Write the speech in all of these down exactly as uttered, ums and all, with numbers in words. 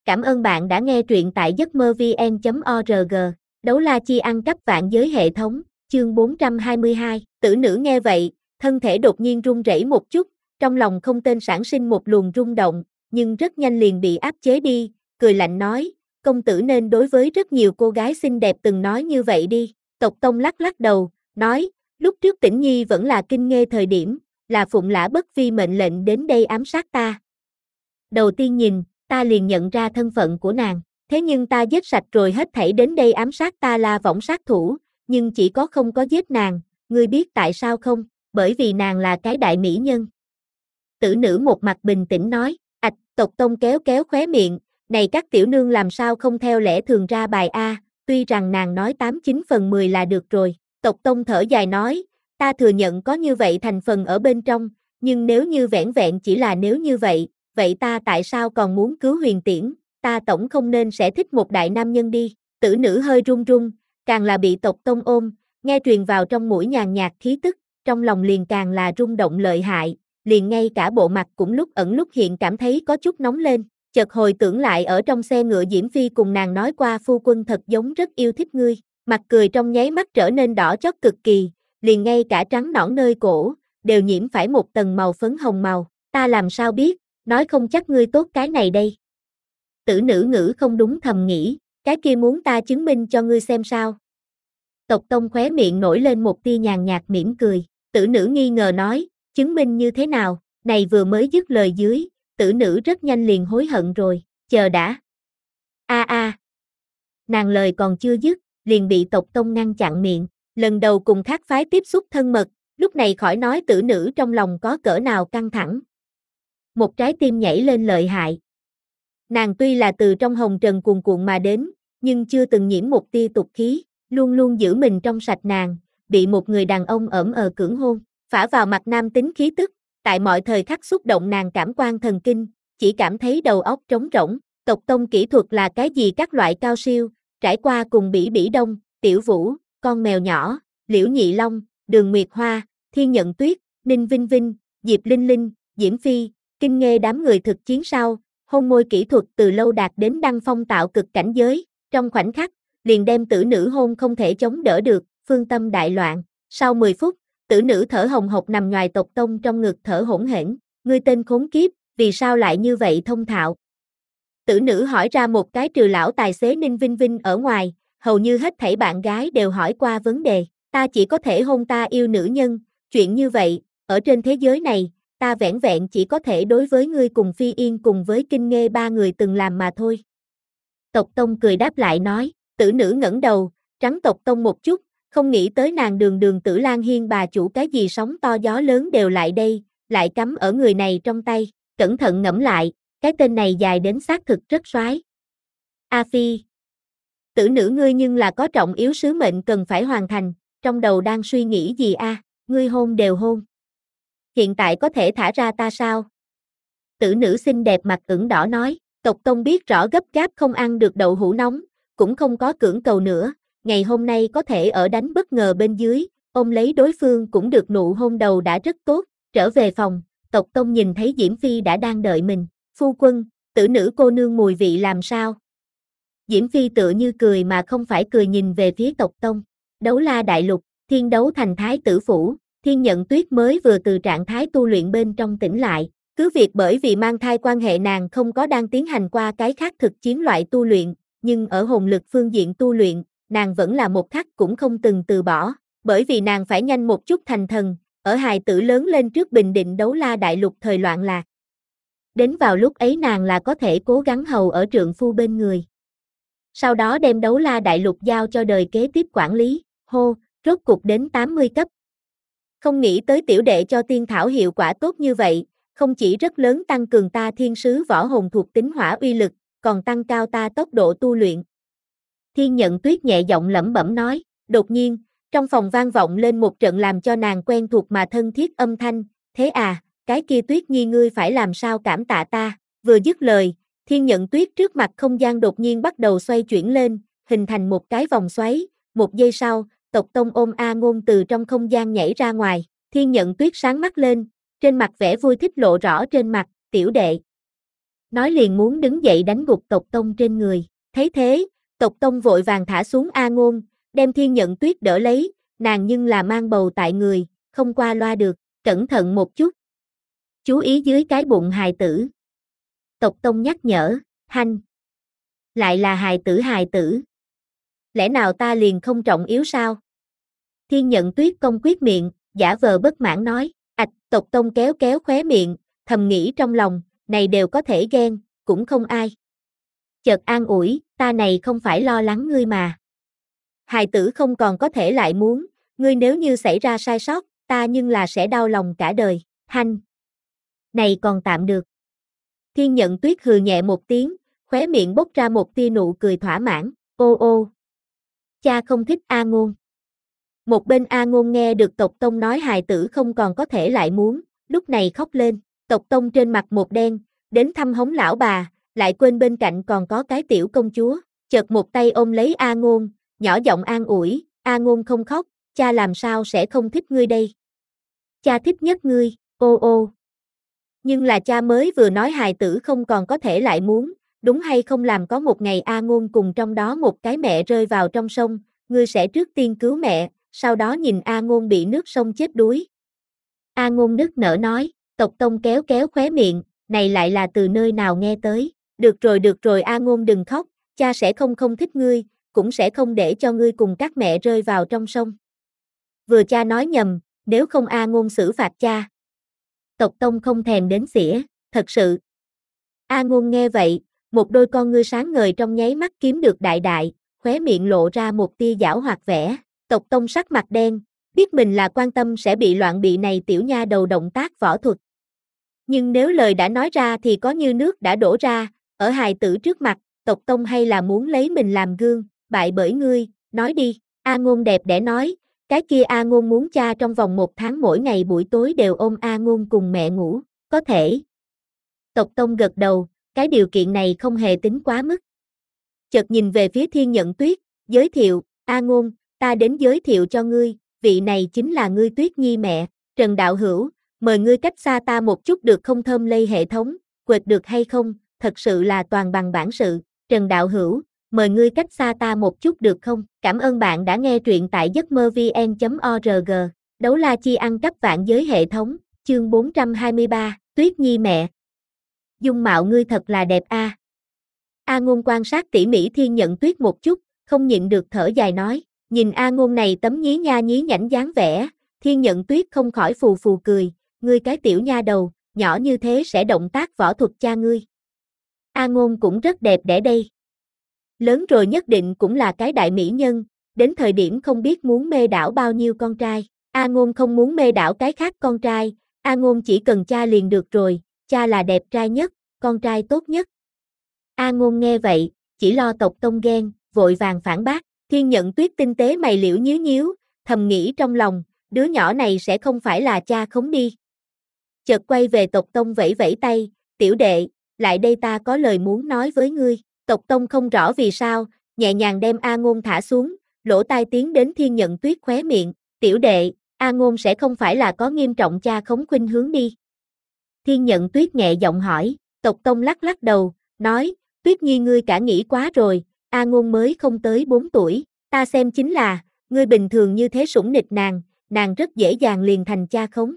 Cảm ơn bạn đã nghe truyện tại giấc mơ vn chấm org. Đấu la chi ăn cắp vạn giới hệ thống, chương bốn trăm hai mươi hai. Tử nữ nghe vậy, thân thể đột nhiên run rẩy một chút, trong lòng không tên sản sinh một luồng rung động, nhưng rất nhanh liền bị áp chế đi, cười lạnh nói, công tử nên đối với rất nhiều cô gái xinh đẹp từng nói như vậy đi. Tộc Tông lắc lắc đầu, nói, lúc trước Tĩnh Nhi vẫn là kinh nghê thời điểm, là Phụng Lã Bất Vi mệnh lệnh đến đây ám sát ta. Đầu tiên nhìn, ta liền nhận ra thân phận của nàng, thế nhưng ta giết sạch rồi hết thảy đến đây ám sát ta là võng sát thủ, nhưng chỉ có không có giết nàng, ngươi biết tại sao không? Bởi vì nàng là cái đại mỹ nhân. Tử nữ một mặt bình tĩnh nói, ạch, Tộc Tông kéo kéo khóe miệng, này các tiểu nương làm sao không theo lẽ thường ra bài A, tuy rằng nàng nói tám chín phần mười là được rồi. Tộc Tông thở dài nói, ta thừa nhận có như vậy thành phần ở bên trong, nhưng nếu như vẻn vẹn chỉ là nếu như vậy, vậy ta tại sao còn muốn cứu Huyền Tiễn, ta tổng không nên sẽ thích một đại nam nhân đi. Tử nữ hơi run run, càng là bị Tộc Tông ôm, nghe truyền vào trong mũi nhàn nhạt khí tức, trong lòng liền càng là rung động lợi hại, liền ngay cả bộ mặt cũng lúc ẩn lúc hiện cảm thấy có chút nóng lên, chợt hồi tưởng lại ở trong xe ngựa Diễm Phi cùng nàng nói qua phu quân thật giống rất yêu thích ngươi, mặt cười trong nháy mắt trở nên đỏ chót cực kỳ, liền ngay cả trắng nõn nơi cổ, đều nhiễm phải một tầng màu phấn hồng màu, ta làm sao biết, nói không chắc ngươi tốt cái này đây. Tử nữ ngữ không đúng thầm nghĩ, cái kia muốn ta chứng minh cho ngươi xem sao. Tộc Tông khóe miệng nổi lên một tia nhàn nhạt mỉm cười, tử nữ nghi ngờ nói, chứng minh như thế nào, này vừa mới dứt lời dưới, tử nữ rất nhanh liền hối hận rồi, chờ đã. A a. Nàng lời còn chưa dứt, liền bị Tộc Tông ngăn chặn miệng, lần đầu cùng khác phái tiếp xúc thân mật, lúc này khỏi nói tử nữ trong lòng có cỡ nào căng thẳng. Một trái tim nhảy lên lợi hại. Nàng tuy là từ trong hồng trần cuồn cuộn mà đến, nhưng chưa từng nhiễm một tia tục khí, luôn luôn giữ mình trong sạch nàng, bị một người đàn ông ỡm ờ cưỡng hôn, phả vào mặt nam tính khí tức, tại mọi thời khắc xúc động nàng cảm quan thần kinh, chỉ cảm thấy đầu óc trống rỗng. Tộc Tông kỹ thuật là cái gì các loại cao siêu, trải qua cùng Bỉ Bỉ Đông, Tiểu Vũ, Con Mèo Nhỏ, Liễu Nhị Long, Đường Nguyệt Hoa, Thiên Nhận Tuyết, Ninh Vinh Vinh, Diệp Linh Linh, Diễm Phi, kinh nghê đám người thực chiến sau, hôn môi kỹ thuật từ lâu đạt đến đăng phong tạo cực cảnh giới, trong khoảnh khắc, liền đem tử nữ hôn không thể chống đỡ được, phương tâm đại loạn. Sau mười phút, tử nữ thở hồng hộc nằm ngoài Tộc Tông trong ngực thở hỗn hển, ngươi tên khốn kiếp, vì sao lại như vậy thông thạo? Tử nữ hỏi ra một cái trừ lão tài xế Ninh Vinh Vinh ở ngoài, hầu như hết thảy bạn gái đều hỏi qua vấn đề, ta chỉ có thể hôn ta yêu nữ nhân, chuyện như vậy, ở trên thế giới này, ta vẻn vẹn chỉ có thể đối với ngươi cùng Phi Yên cùng với kinh nghê ba người từng làm mà thôi. Tộc Tông cười đáp lại nói, tử nữ ngẩng đầu, trắng Tộc Tông một chút, không nghĩ tới nàng đường đường Tử Lan Hiên bà chủ cái gì sóng to gió lớn đều lại đây, lại cắm ở người này trong tay, cẩn thận ngẫm lại, cái tên này dài đến xác thực rất soái. A Phi, tử nữ ngươi nhưng là có trọng yếu sứ mệnh cần phải hoàn thành, trong đầu đang suy nghĩ gì a? À? Ngươi hôn đều hôn. Hiện tại có thể thả ra ta sao? Tử nữ xinh đẹp mặt ửng đỏ nói, Tộc Tông biết rõ gấp gáp không ăn được đậu hũ nóng, cũng không có cưỡng cầu nữa, ngày hôm nay có thể ở đánh bất ngờ bên dưới, ôm lấy đối phương cũng được nụ hôn đầu đã rất tốt, trở về phòng, Tộc Tông nhìn thấy Diễm Phi đã đang đợi mình, phu quân, tử nữ cô nương mùi vị làm sao? Diễm Phi tựa như cười mà không phải cười nhìn về phía Tộc Tông, Đấu La Đại Lục, Thiên Đấu Thành Thái Tử Phủ, Thiên Nhận Tuyết mới vừa từ trạng thái tu luyện bên trong tỉnh lại, cứ việc bởi vì mang thai quan hệ nàng không có đang tiến hành qua cái khác thực chiến loại tu luyện, nhưng ở hồn lực phương diện tu luyện, nàng vẫn là một khắc cũng không từng từ bỏ, bởi vì nàng phải nhanh một chút thành thần, ở hài tử lớn lên trước bình định Đấu La Đại Lục thời loạn lạc. Đến vào lúc ấy nàng là có thể cố gắng hầu ở trượng phu bên người. Sau đó đem Đấu La Đại Lục giao cho đời kế tiếp quản lý, hô, rốt cục đến tám mươi cấp. Không nghĩ tới tiểu đệ cho tiên thảo hiệu quả tốt như vậy, không chỉ rất lớn tăng cường ta thiên sứ võ hồn thuộc tính hỏa uy lực, còn tăng cao ta tốc độ tu luyện. Thiên Nhận Tuyết nhẹ giọng lẩm bẩm nói, đột nhiên, trong phòng vang vọng lên một trận làm cho nàng quen thuộc mà thân thiết âm thanh, thế à, cái kia Tuyết Nhi ngươi phải làm sao cảm tạ ta, vừa dứt lời, Thiên Nhận Tuyết trước mặt không gian đột nhiên bắt đầu xoay chuyển lên, hình thành một cái vòng xoáy, một giây sau, Tộc Tông ôm A Ngôn từ trong không gian nhảy ra ngoài, Thiên Nhận Tuyết sáng mắt lên, trên mặt vẻ vui thích lộ rõ trên mặt, tiểu đệ. nói liền muốn đứng dậy đánh gục Tộc Tông trên người. Thấy thế, Tộc Tông vội vàng thả xuống A Ngôn, đem Thiên Nhận Tuyết đỡ lấy, nàng nhưng là mang bầu tại người, không qua loa được, cẩn thận một chút. Chú ý dưới cái bụng hài tử. Tộc Tông nhắc nhở, hanh. Lại là hài tử hài tử. Lẽ nào ta liền không trọng yếu sao? Thiên Nhận Tuyết cong quyết miệng, giả vờ bất mãn nói, ạch, Tộc Tông kéo kéo khóe miệng, thầm nghĩ trong lòng, này đều có thể ghen, cũng không ai. Chợt an ủi, ta này không phải lo lắng ngươi mà. Hài tử không còn có thể lại muốn, ngươi nếu như xảy ra sai sót, ta nhưng là sẽ đau lòng cả đời, hanh. Này còn tạm được. Thiên Nhận Tuyết hừ nhẹ một tiếng, khóe miệng bốc ra một tia nụ cười thỏa mãn, ô ô. Cha không thích A Ngôn. Một bên A Ngôn nghe được Tộc Tông nói hài tử không còn có thể lại muốn, lúc này khóc lên, Tộc Tông trên mặt một đen, đến thăm hống lão bà, lại quên bên cạnh còn có cái tiểu công chúa, chợt một tay ôm lấy A Ngôn, nhỏ giọng an ủi, A Ngôn không khóc, cha làm sao sẽ không thích ngươi đây. Cha thích nhất ngươi, ô ô. Nhưng là cha mới vừa nói hài tử không còn có thể lại muốn, đúng hay không làm có một ngày A Ngôn cùng trong đó một cái mẹ rơi vào trong sông, ngươi sẽ trước tiên cứu mẹ, sau đó nhìn A Ngôn bị nước sông chết đuối. A Ngôn nức nở nói, Tộc Tông kéo kéo khóe miệng, này lại là từ nơi nào nghe tới, được rồi được rồi A Ngôn đừng khóc, cha sẽ không không thích ngươi, cũng sẽ không để cho ngươi cùng các mẹ rơi vào trong sông. Vừa cha nói nhầm, nếu không A Ngôn xử phạt cha. Tộc Tông không thèm đến xỉa, thật sự. A Ngôn nghe vậy, một đôi con ngươi sáng ngời trong nháy mắt kiếm được đại đại, khóe miệng lộ ra một tia giảo hoạt vẻ. Tộc Tông sắc mặt đen, biết mình là quan tâm sẽ bị loạn bị này tiểu nha đầu động tác võ thuật. Nhưng nếu lời đã nói ra thì có như nước đã đổ ra, ở hài tử trước mặt, Tộc Tông hay là muốn lấy mình làm gương, bại bởi ngươi, nói đi, A Ngôn đẹp đẽ nói, cái kia A Ngôn muốn cha trong vòng một tháng mỗi ngày buổi tối đều ôm A Ngôn cùng mẹ ngủ, có thể. Tộc Tông gật đầu, cái điều kiện này không hề tính quá mức. Chợt nhìn về phía Thiên Nhận Tuyết, giới thiệu, A Ngôn, ta đến giới thiệu cho ngươi, vị này chính là ngươi Tuyết Nhi mẹ, Trần Đạo Hữu, mời ngươi cách xa ta một chút được không thơm lây hệ thống, quệt được hay không, thật sự là toàn bằng bản sự, Trần Đạo Hữu, mời ngươi cách xa ta một chút được không, cảm ơn bạn đã nghe truyện tại giấc mơ vn chấm org, đấu la chi ăn cắp vạn giới hệ thống, chương bốn trăm hai mươi ba, Tuyết Nhi mẹ. Dung mạo ngươi thật là đẹp a. À. A Ngôn quan sát tỉ mỉ Thiên Nhận Tuyết một chút, không nhịn được thở dài nói, nhìn A Ngôn này tấm nhí nha nhí nhảnh dáng vẻ, Thiên Nhận Tuyết không khỏi phù phù cười, ngươi cái tiểu nha đầu, nhỏ như thế sẽ động tác võ thuật cha ngươi. A Ngôn cũng rất đẹp đẽ đây. Lớn rồi nhất định cũng là cái đại mỹ nhân, đến thời điểm không biết muốn mê đảo bao nhiêu con trai. A Ngôn không muốn mê đảo cái khác con trai, A Ngôn chỉ cần cha liền được rồi, cha là đẹp trai nhất, con trai tốt nhất. A Ngôn nghe vậy, chỉ lo Tộc Tông ghen, vội vàng phản bác, Thiên Nhận Tuyết tinh tế mày liễu nhíu nhíu, thầm nghĩ trong lòng, đứa nhỏ này sẽ không phải là cha khống đi. Chợt quay về Tộc Tông vẫy vẫy tay, tiểu đệ, lại đây ta có lời muốn nói với ngươi. Tộc Tông không rõ vì sao, nhẹ nhàng đem A Ngôn thả xuống, lỗ tai tiến đến Thiên Nhận Tuyết khóe miệng, tiểu đệ, A Ngôn sẽ không phải là có nghiêm trọng cha khống khuynh hướng đi. Thiên Nhận Tuyết nhẹ giọng hỏi, Tộc Tông lắc lắc đầu, nói, Tuyết Nhi ngươi cả nghĩ quá rồi, A Ngôn mới không tới bốn tuổi, ta xem chính là, ngươi bình thường như thế sủng nịch nàng, nàng rất dễ dàng liền thành cha khống.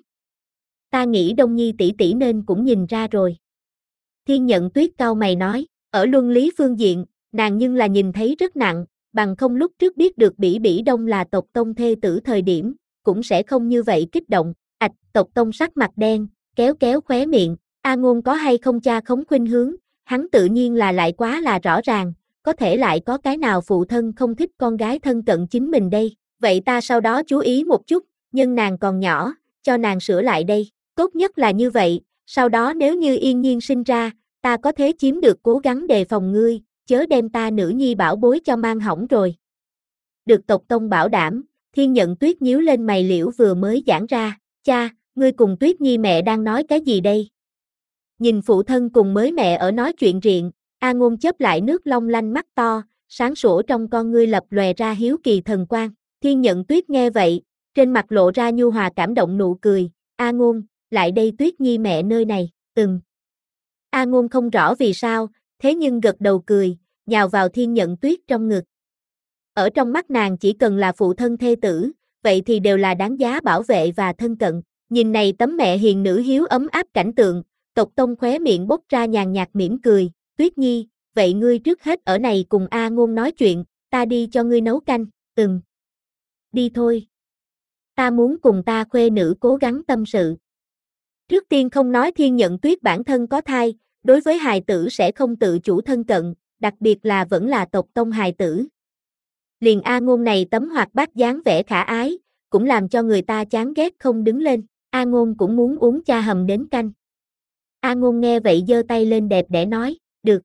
Ta nghĩ Đông Nhi tỷ tỷ nên cũng nhìn ra rồi. Thiên Nhận Tuyết cau mày nói, ở luân lý phương diện, nàng nhưng là nhìn thấy rất nặng, bằng không lúc trước biết được Bỉ Bỉ Đông là Tộc Tông thê tử thời điểm, cũng sẽ không như vậy kích động. Ạch, Tộc Tông sắc mặt đen, kéo kéo khóe miệng, A Ngôn có hay không cha khống khuynh hướng, hắn tự nhiên là lại quá là rõ ràng, có thể lại có cái nào phụ thân không thích con gái thân cận chính mình đây, vậy ta sau đó chú ý một chút, nhưng nàng còn nhỏ, cho nàng sửa lại đây, tốt nhất là như vậy, sau đó nếu như yên nhiên sinh ra, ta có thế chiếm được cố gắng đề phòng ngươi, chớ đem ta nữ nhi bảo bối cho mang hỏng rồi. Được Tộc Tông bảo đảm, Thiên Nhận Tuyết nhíu lên mày liễu vừa mới giãn ra, cha, ngươi cùng Tuyết Nhi mẹ đang nói cái gì đây? Nhìn phụ thân cùng mới mẹ ở nói chuyện riện, A Ngôn chớp lại nước long lanh mắt to, sáng sủa trong con ngươi lập lòe ra hiếu kỳ thần quang. Thiên Nhận Tuyết nghe vậy, trên mặt lộ ra nhu hòa cảm động nụ cười, A Ngôn, lại đây Tuyết Nhi mẹ nơi này, ừm. A Ngôn không rõ vì sao, thế nhưng gật đầu cười, nhào vào Thiên Nhận Tuyết trong ngực. Ở trong mắt nàng chỉ cần là phụ thân thê tử, vậy thì đều là đáng giá bảo vệ và thân cận. Nhìn này tấm mẹ hiền nữ hiếu ấm áp cảnh tượng, Tộc Tông khóe miệng bốc ra nhàn nhạt mỉm cười, Tuyết Nhi, vậy ngươi trước hết ở này cùng A Ngôn nói chuyện, ta đi cho ngươi nấu canh, ừm. Đi thôi. Ta muốn cùng ta khuê nữ cố gắng tâm sự. Trước tiên không nói Thiên Nhận Tuyết bản thân có thai, đối với hài tử sẽ không tự chủ thân cận, đặc biệt là vẫn là Tộc Tông hài tử. Liền A Ngôn này tấm hoạt bát dáng vẻ khả ái, cũng làm cho người ta chán ghét không đứng lên, A Ngôn cũng muốn uống cha hầm đến canh. A Ngôn nghe vậy giơ tay lên đẹp đẽ nói, được.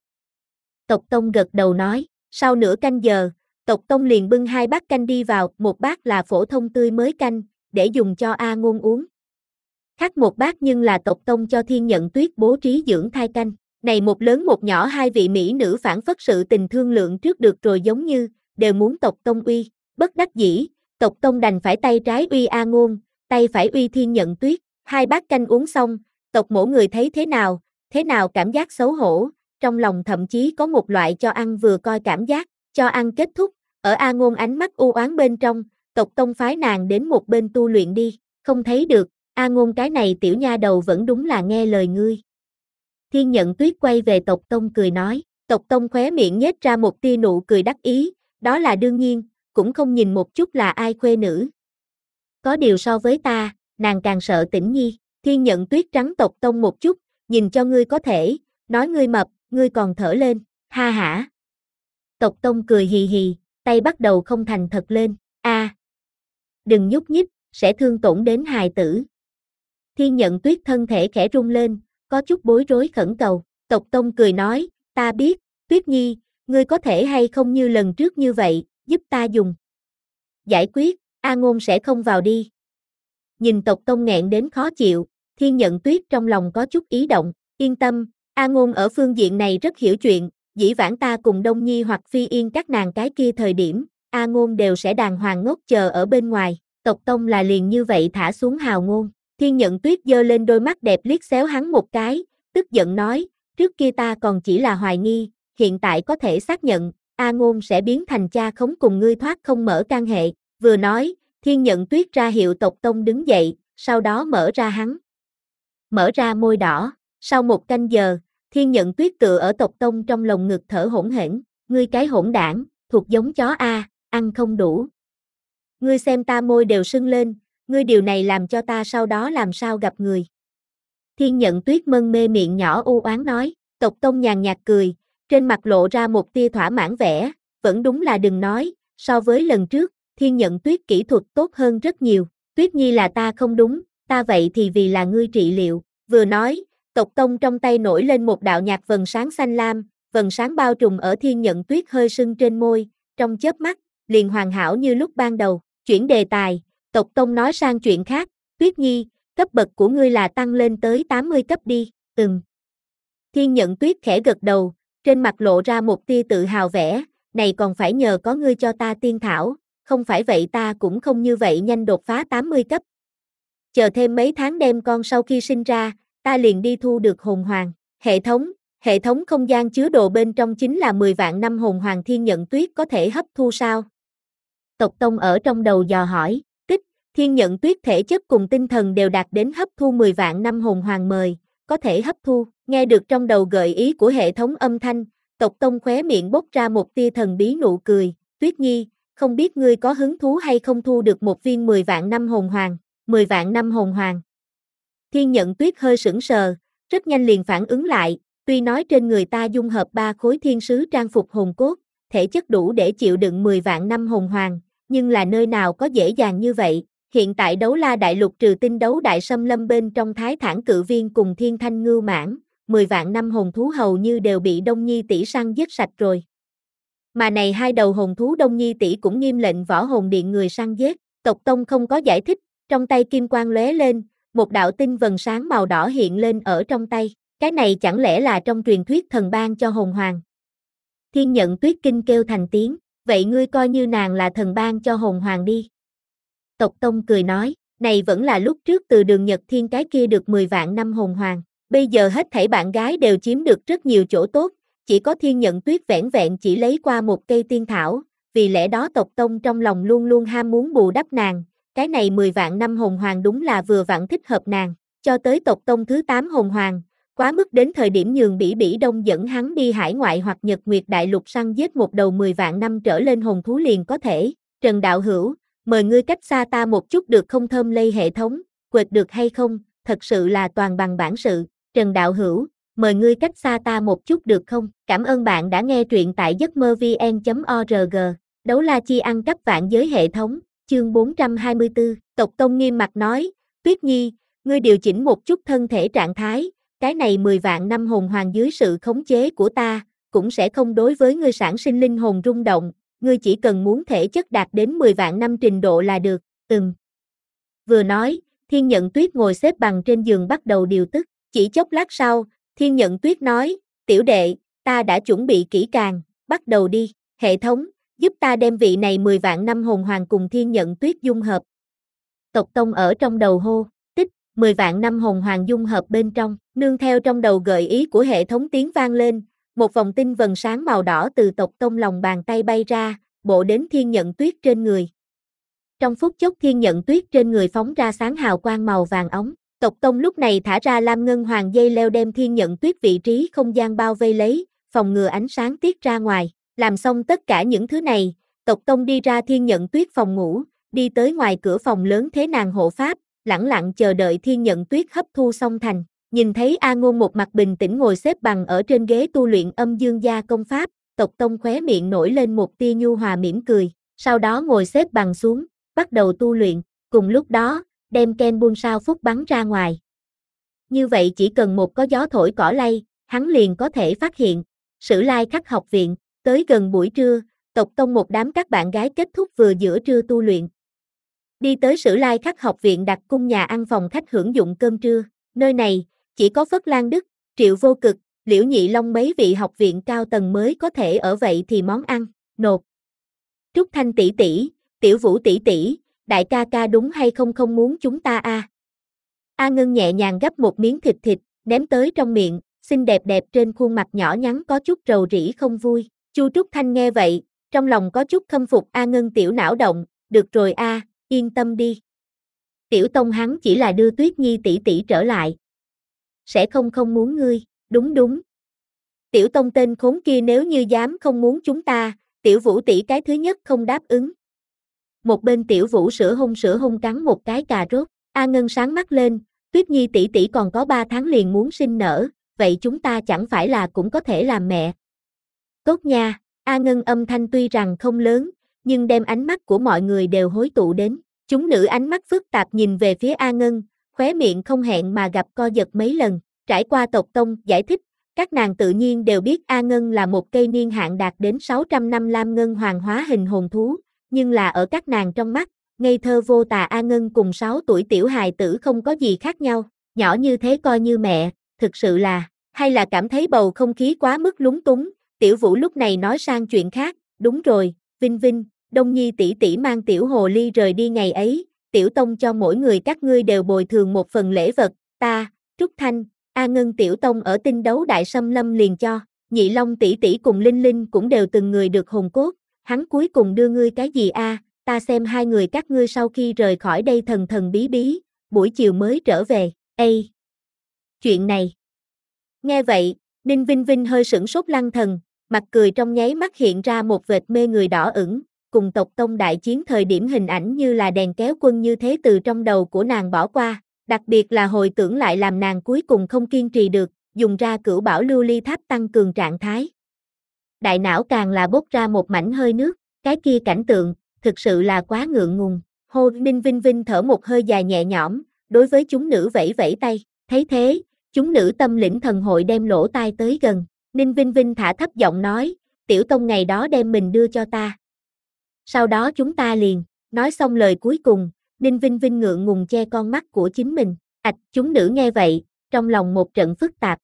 Tộc Tông gật đầu nói, sau nửa canh giờ, Tộc Tông liền bưng hai bát canh đi vào, một bát là phổ thông tươi mới canh, để dùng cho A Ngôn uống. Khác một bát nhưng là Tộc Tông cho Thiên Nhận Tuyết bố trí dưỡng thai canh, này một lớn một nhỏ hai vị mỹ nữ phản phất sự tình thương lượng trước được rồi giống như, đều muốn Tộc Tông uy, bất đắc dĩ, Tộc Tông đành phải tay trái uy A Ngôn, tay phải uy Thiên Nhận Tuyết, hai bát canh uống xong, Tộc Mỗ người thấy thế nào, thế nào cảm giác xấu hổ, trong lòng thậm chí có một loại cho ăn vừa coi cảm giác, cho ăn kết thúc, ở A Ngôn ánh mắt u oán bên trong, Tộc Tông phái nàng đến một bên tu luyện đi, không thấy được, A Ngôn cái này tiểu nha đầu vẫn đúng là nghe lời ngươi. Thiên Nhận Tuyết quay về Tộc Tông cười nói, Tộc Tông khóe miệng nhếch ra một tia nụ cười đắc ý, đó là đương nhiên, cũng không nhìn một chút là ai khuê nữ. Có điều so với ta, nàng càng sợ Tĩnh Nhi, Thiên Nhận Tuyết trắng Tộc Tông một chút, nhìn cho ngươi có thể, nói ngươi mập, ngươi còn thở lên, ha hả. Tộc Tông cười hì hì, tay bắt đầu không thành thật lên, a, à, đừng nhúc nhích, sẽ thương tổn đến hài tử. Thiên Nhận Tuyết thân thể khẽ rung lên, có chút bối rối khẩn cầu, Tộc Tông cười nói, ta biết, Tuyết Nhi, ngươi có thể hay không như lần trước như vậy, giúp ta dùng. Giải quyết, A Ngôn sẽ không vào đi. Nhìn Tộc Tông nghẹn đến khó chịu, Thiên Nhận Tuyết trong lòng có chút ý động, yên tâm, A Ngôn ở phương diện này rất hiểu chuyện, dĩ vãng ta cùng Đông Nhi hoặc Phi Yên các nàng cái kia thời điểm, A Ngôn đều sẽ đàng hoàng ngốc chờ ở bên ngoài, Tộc Tông là liền như vậy thả xuống hào ngôn. Thiên Nhận Tuyết giơ lên đôi mắt đẹp liếc xéo hắn một cái, tức giận nói, trước kia ta còn chỉ là hoài nghi, hiện tại có thể xác nhận, A Ngôn sẽ biến thành cha khống cùng ngươi thoát không mở can hệ, vừa nói, Thiên Nhận Tuyết ra hiệu Tộc Tông đứng dậy, sau đó mở ra hắn. Mở ra môi đỏ, sau một canh giờ, Thiên Nhận Tuyết tựa ở Tộc Tông trong lồng ngực thở hổn hển, ngươi cái hỗn đảng, thuộc giống chó A, ăn không đủ. Ngươi xem ta môi đều sưng lên, ngươi điều này làm cho ta sau đó làm sao gặp người. Thiên Nhận Tuyết mân mê miệng nhỏ u oán nói, Tộc Tông nhàn nhạt cười, trên mặt lộ ra một tia thỏa mãn vẻ, vẫn đúng là đừng nói, so với lần trước, Thiên Nhận Tuyết kỹ thuật tốt hơn rất nhiều, Tuyết Nhi là ta không đúng, ta vậy thì vì là ngươi trị liệu, vừa nói, Tộc Tông trong tay nổi lên một đạo nhạt vầng sáng xanh lam, vầng sáng bao trùm ở Thiên Nhận Tuyết hơi sưng trên môi, trong chớp mắt, liền hoàn hảo như lúc ban đầu, chuyển đề tài, Tộc Tông nói sang chuyện khác, Tuyết Nhi, cấp bậc của ngươi là tăng lên tới tám mươi cấp đi, ừm. Thiên Nhận Tuyết khẽ gật đầu, trên mặt lộ ra một tia tự hào vẻ, này còn phải nhờ có ngươi cho ta tiên thảo, không phải vậy ta cũng không như vậy nhanh đột phá tám mươi cấp. Chờ thêm mấy tháng đem con sau khi sinh ra, ta liền đi thu được hồn hoàng. Hệ thống, hệ thống không gian chứa đồ bên trong chính là mười vạn năm hồn hoàng. Thiên Nhận Tuyết có thể hấp thu sao? Tộc Tông ở trong đầu dò hỏi, tích, Thiên Nhận Tuyết thể chất cùng tinh thần đều đạt đến hấp thu mười vạn năm hồn hoàng mời, có thể hấp thu. Nghe được trong đầu gợi ý của hệ thống âm thanh, Tộc Tông khóe miệng bốc ra một tia thần bí nụ cười, Tuyết Nhi, không biết ngươi có hứng thú hay không thu được một viên mười vạn năm hồn hoàng, mười vạn năm hồn hoàng. Thiên Nhận Tuyết hơi sững sờ, rất nhanh liền phản ứng lại, tuy nói trên người ta dung hợp ba khối thiên sứ trang phục hồn cốt, thể chất đủ để chịu đựng mười vạn năm hồn hoàng, nhưng là nơi nào có dễ dàng như vậy. Hiện tại Đấu La Đại Lục trừ tinh đấu đại xâm lâm bên trong Thái Thản Cự Viên cùng Thiên Thanh Ngưu Mãng, mười vạn năm hồn thú hầu như đều bị Đông Nhi tỷ săn giết sạch rồi. Mà này hai đầu hồn thú Đông Nhi tỷ cũng nghiêm lệnh võ hồn điện người săn giết, Tộc Tông không có giải thích, trong tay kim quang lóe lên, một đạo tinh vầng sáng màu đỏ hiện lên ở trong tay, cái này chẳng lẽ là trong truyền thuyết thần ban cho hồn hoàng. Thiên Nhận Tuyết kinh kêu thành tiếng, vậy ngươi coi như nàng là thần ban cho hồn hoàng đi. Tộc Tông cười nói, này vẫn là lúc trước từ Đường Nhật Thiên cái kia được mười vạn năm hồn hoàng, Bây giờ hết thảy bạn gái đều chiếm được rất nhiều chỗ tốt, chỉ có Thiên Nhận Tuyết vẻn vẹn chỉ lấy qua một cây tiên thảo, vì lẽ đó tộc tông trong lòng luôn luôn ham muốn bù đắp nàng, cái này mười vạn năm hồn hoàng đúng là vừa vặn thích hợp nàng, cho tới tộc tông thứ tám hồn hoàng, quá mức đến thời điểm nhường Bỉ Bỉ Đông dẫn hắn đi hải ngoại hoặc Nhật Nguyệt Đại Lục săn giết một đầu mười vạn năm trở lên hồn thú liền có thể. Trần Đạo Hữu, mời ngươi cách xa ta một chút được không? Thơm lây hệ thống, quệt được hay không, thật sự là toàn bằng bản sự. Trần Đạo Hữu, mời ngươi cách xa ta một chút được không? Cảm ơn bạn đã nghe truyện tại giấc mơ vn chấm org. Đấu la chi ăn cắp vạn giới hệ thống, chương bốn trăm hai mươi tư. Tộc Tông nghiêm mặt nói, Tuyết Nhi, ngươi điều chỉnh một chút thân thể trạng thái, cái này mười vạn năm hồn hoàng dưới sự khống chế của ta, cũng sẽ không đối với ngươi sản sinh linh hồn rung động, ngươi chỉ cần muốn thể chất đạt đến mười vạn năm trình độ là được. Ừm. Vừa nói, Thiên Nhận Tuyết ngồi xếp bằng trên giường bắt đầu điều tức, chỉ chốc lát sau, Thiên Nhận Tuyết nói, tiểu đệ, ta đã chuẩn bị kỹ càng, bắt đầu đi, hệ thống, giúp ta đem vị này mười vạn năm hồn hoàng cùng Thiên Nhận Tuyết dung hợp. Tộc Tông ở trong đầu hô, tích, mười vạn năm hồn hoàng dung hợp bên trong, nương theo trong đầu gợi ý của hệ thống tiếng vang lên, một vòng tinh vần sáng màu đỏ từ Tộc Tông lòng bàn tay bay ra, bộ đến Thiên Nhận Tuyết trên người. Trong phút chốc Thiên Nhận Tuyết trên người phóng ra sáng hào quang màu vàng óng. Tộc Tông lúc này thả ra lam ngân hoàng dây leo đem Thiên Nhận Tuyết vị trí không gian bao vây lấy, phòng ngừa ánh sáng tiết ra ngoài. Làm xong tất cả những thứ này, Tộc Tông đi ra Thiên Nhận Tuyết phòng ngủ, đi tới ngoài cửa phòng lớn thế nàng hộ pháp, lẳng lặng chờ đợi Thiên Nhận Tuyết hấp thu xong thành. Nhìn thấy A Ngôn một mặt bình tĩnh ngồi xếp bằng ở trên ghế tu luyện âm dương gia công pháp, Tộc Tông khóe miệng nổi lên một tia nhu hòa mỉm cười, sau đó ngồi xếp bằng xuống, bắt đầu tu luyện, cùng lúc đó, đem Ken Bun sao phúc bắn ra ngoài. Như vậy chỉ cần một có gió thổi cỏ lay, hắn liền có thể phát hiện. Sử Lai Khắc học viện, tới gần buổi trưa, Tộc Tông một đám các bạn gái kết thúc vừa giữa trưa tu luyện. Đi tới Sử Lai Khắc học viện đặt cung nhà ăn phòng khách hưởng dụng cơm trưa, nơi này, chỉ có Phất Lan Đức, Triệu Vô Cực, Liễu Nhị Long mấy vị học viện cao tầng mới có thể ở vậy thì món ăn, nộp. Trúc Thanh tỷ tỷ, Tiểu Vũ tỷ tỷ, đại ca ca đúng hay không không muốn chúng ta a? À? A Ngân nhẹ nhàng gắp một miếng thịt thịt, ném tới trong miệng, xinh đẹp đẹp trên khuôn mặt nhỏ nhắn có chút rầu rĩ không vui. Chu Trúc Thanh nghe vậy, trong lòng có chút khâm phục A Ngân tiểu não động, được rồi a, à, yên tâm đi. Tiểu Tông hắn chỉ là đưa Tuyết Nhi tỷ tỷ trở lại. Sẽ không không muốn ngươi, đúng đúng. Tiểu Tông tên khốn kia nếu như dám không muốn chúng ta, Tiểu Vũ tỷ cái thứ nhất không đáp ứng. Một bên Tiểu Vũ sữa hung sữa hung cắn một cái cà rốt, A Ngân sáng mắt lên, Tuyết Nhi tỷ tỷ còn có ba tháng liền muốn sinh nở, vậy chúng ta chẳng phải là cũng có thể làm mẹ. Tốt nha, A Ngân âm thanh tuy rằng không lớn, nhưng đem ánh mắt của mọi người đều hối tụ đến, chúng nữ ánh mắt phức tạp nhìn về phía A Ngân, khóe miệng không hẹn mà gặp co giật mấy lần, trải qua Tộc Tông giải thích, các nàng tự nhiên đều biết A Ngân là một cây niên hạn đạt đến sáu trăm năm lam ngân hoàng hóa hình hồn thú, nhưng là ở các nàng trong mắt, ngây thơ vô tà A Ngân cùng sáu tuổi tiểu hài tử không có gì khác nhau, nhỏ như thế coi như mẹ, thực sự là, hay là cảm thấy bầu không khí quá mức lúng túng, Tiểu Vũ lúc này nói sang chuyện khác, đúng rồi, Vinh Vinh, Đông Nhi tỷ tỷ mang tiểu hồ ly rời đi ngày ấy, Tiểu Tông cho mỗi người các ngươi đều bồi thường một phần lễ vật, ta, Trúc Thanh, A Ngân Tiểu Tông ở tinh đấu đại xâm lâm liền cho, Nhị Long tỷ tỷ cùng Linh Linh cũng đều từng người được hồn cốt, hắn cuối cùng đưa ngươi cái gì a? À? Ta xem hai người các ngươi sau khi rời khỏi đây thần thần bí bí, buổi chiều mới trở về, ê! Chuyện này. Nghe vậy, Ninh Vinh Vinh hơi sửng sốt lăng thần, mặt cười trong nháy mắt hiện ra một vệt mê người đỏ ửng, cùng Tộc Tông đại chiến thời điểm hình ảnh như là đèn kéo quân như thế từ trong đầu của nàng bỏ qua, đặc biệt là hồi tưởng lại làm nàng cuối cùng không kiên trì được, dùng ra cửu bảo lưu ly tháp tăng cường trạng thái. Đại não càng là bốc ra một mảnh hơi nước, cái kia cảnh tượng, thực sự là quá ngượng ngùng. Hô Ninh Vinh Vinh thở một hơi dài nhẹ nhõm, đối với chúng nữ vẫy vẫy tay, thấy thế, chúng nữ tâm lĩnh thần hội đem lỗ tai tới gần. Ninh Vinh Vinh thả thấp giọng nói, Tiểu Tông ngày đó đem mình đưa cho ta. Sau đó chúng ta liền, nói xong lời cuối cùng, Ninh Vinh Vinh ngượng ngùng che con mắt của chính mình. Ảch, chúng nữ nghe vậy, trong lòng một trận phức tạp.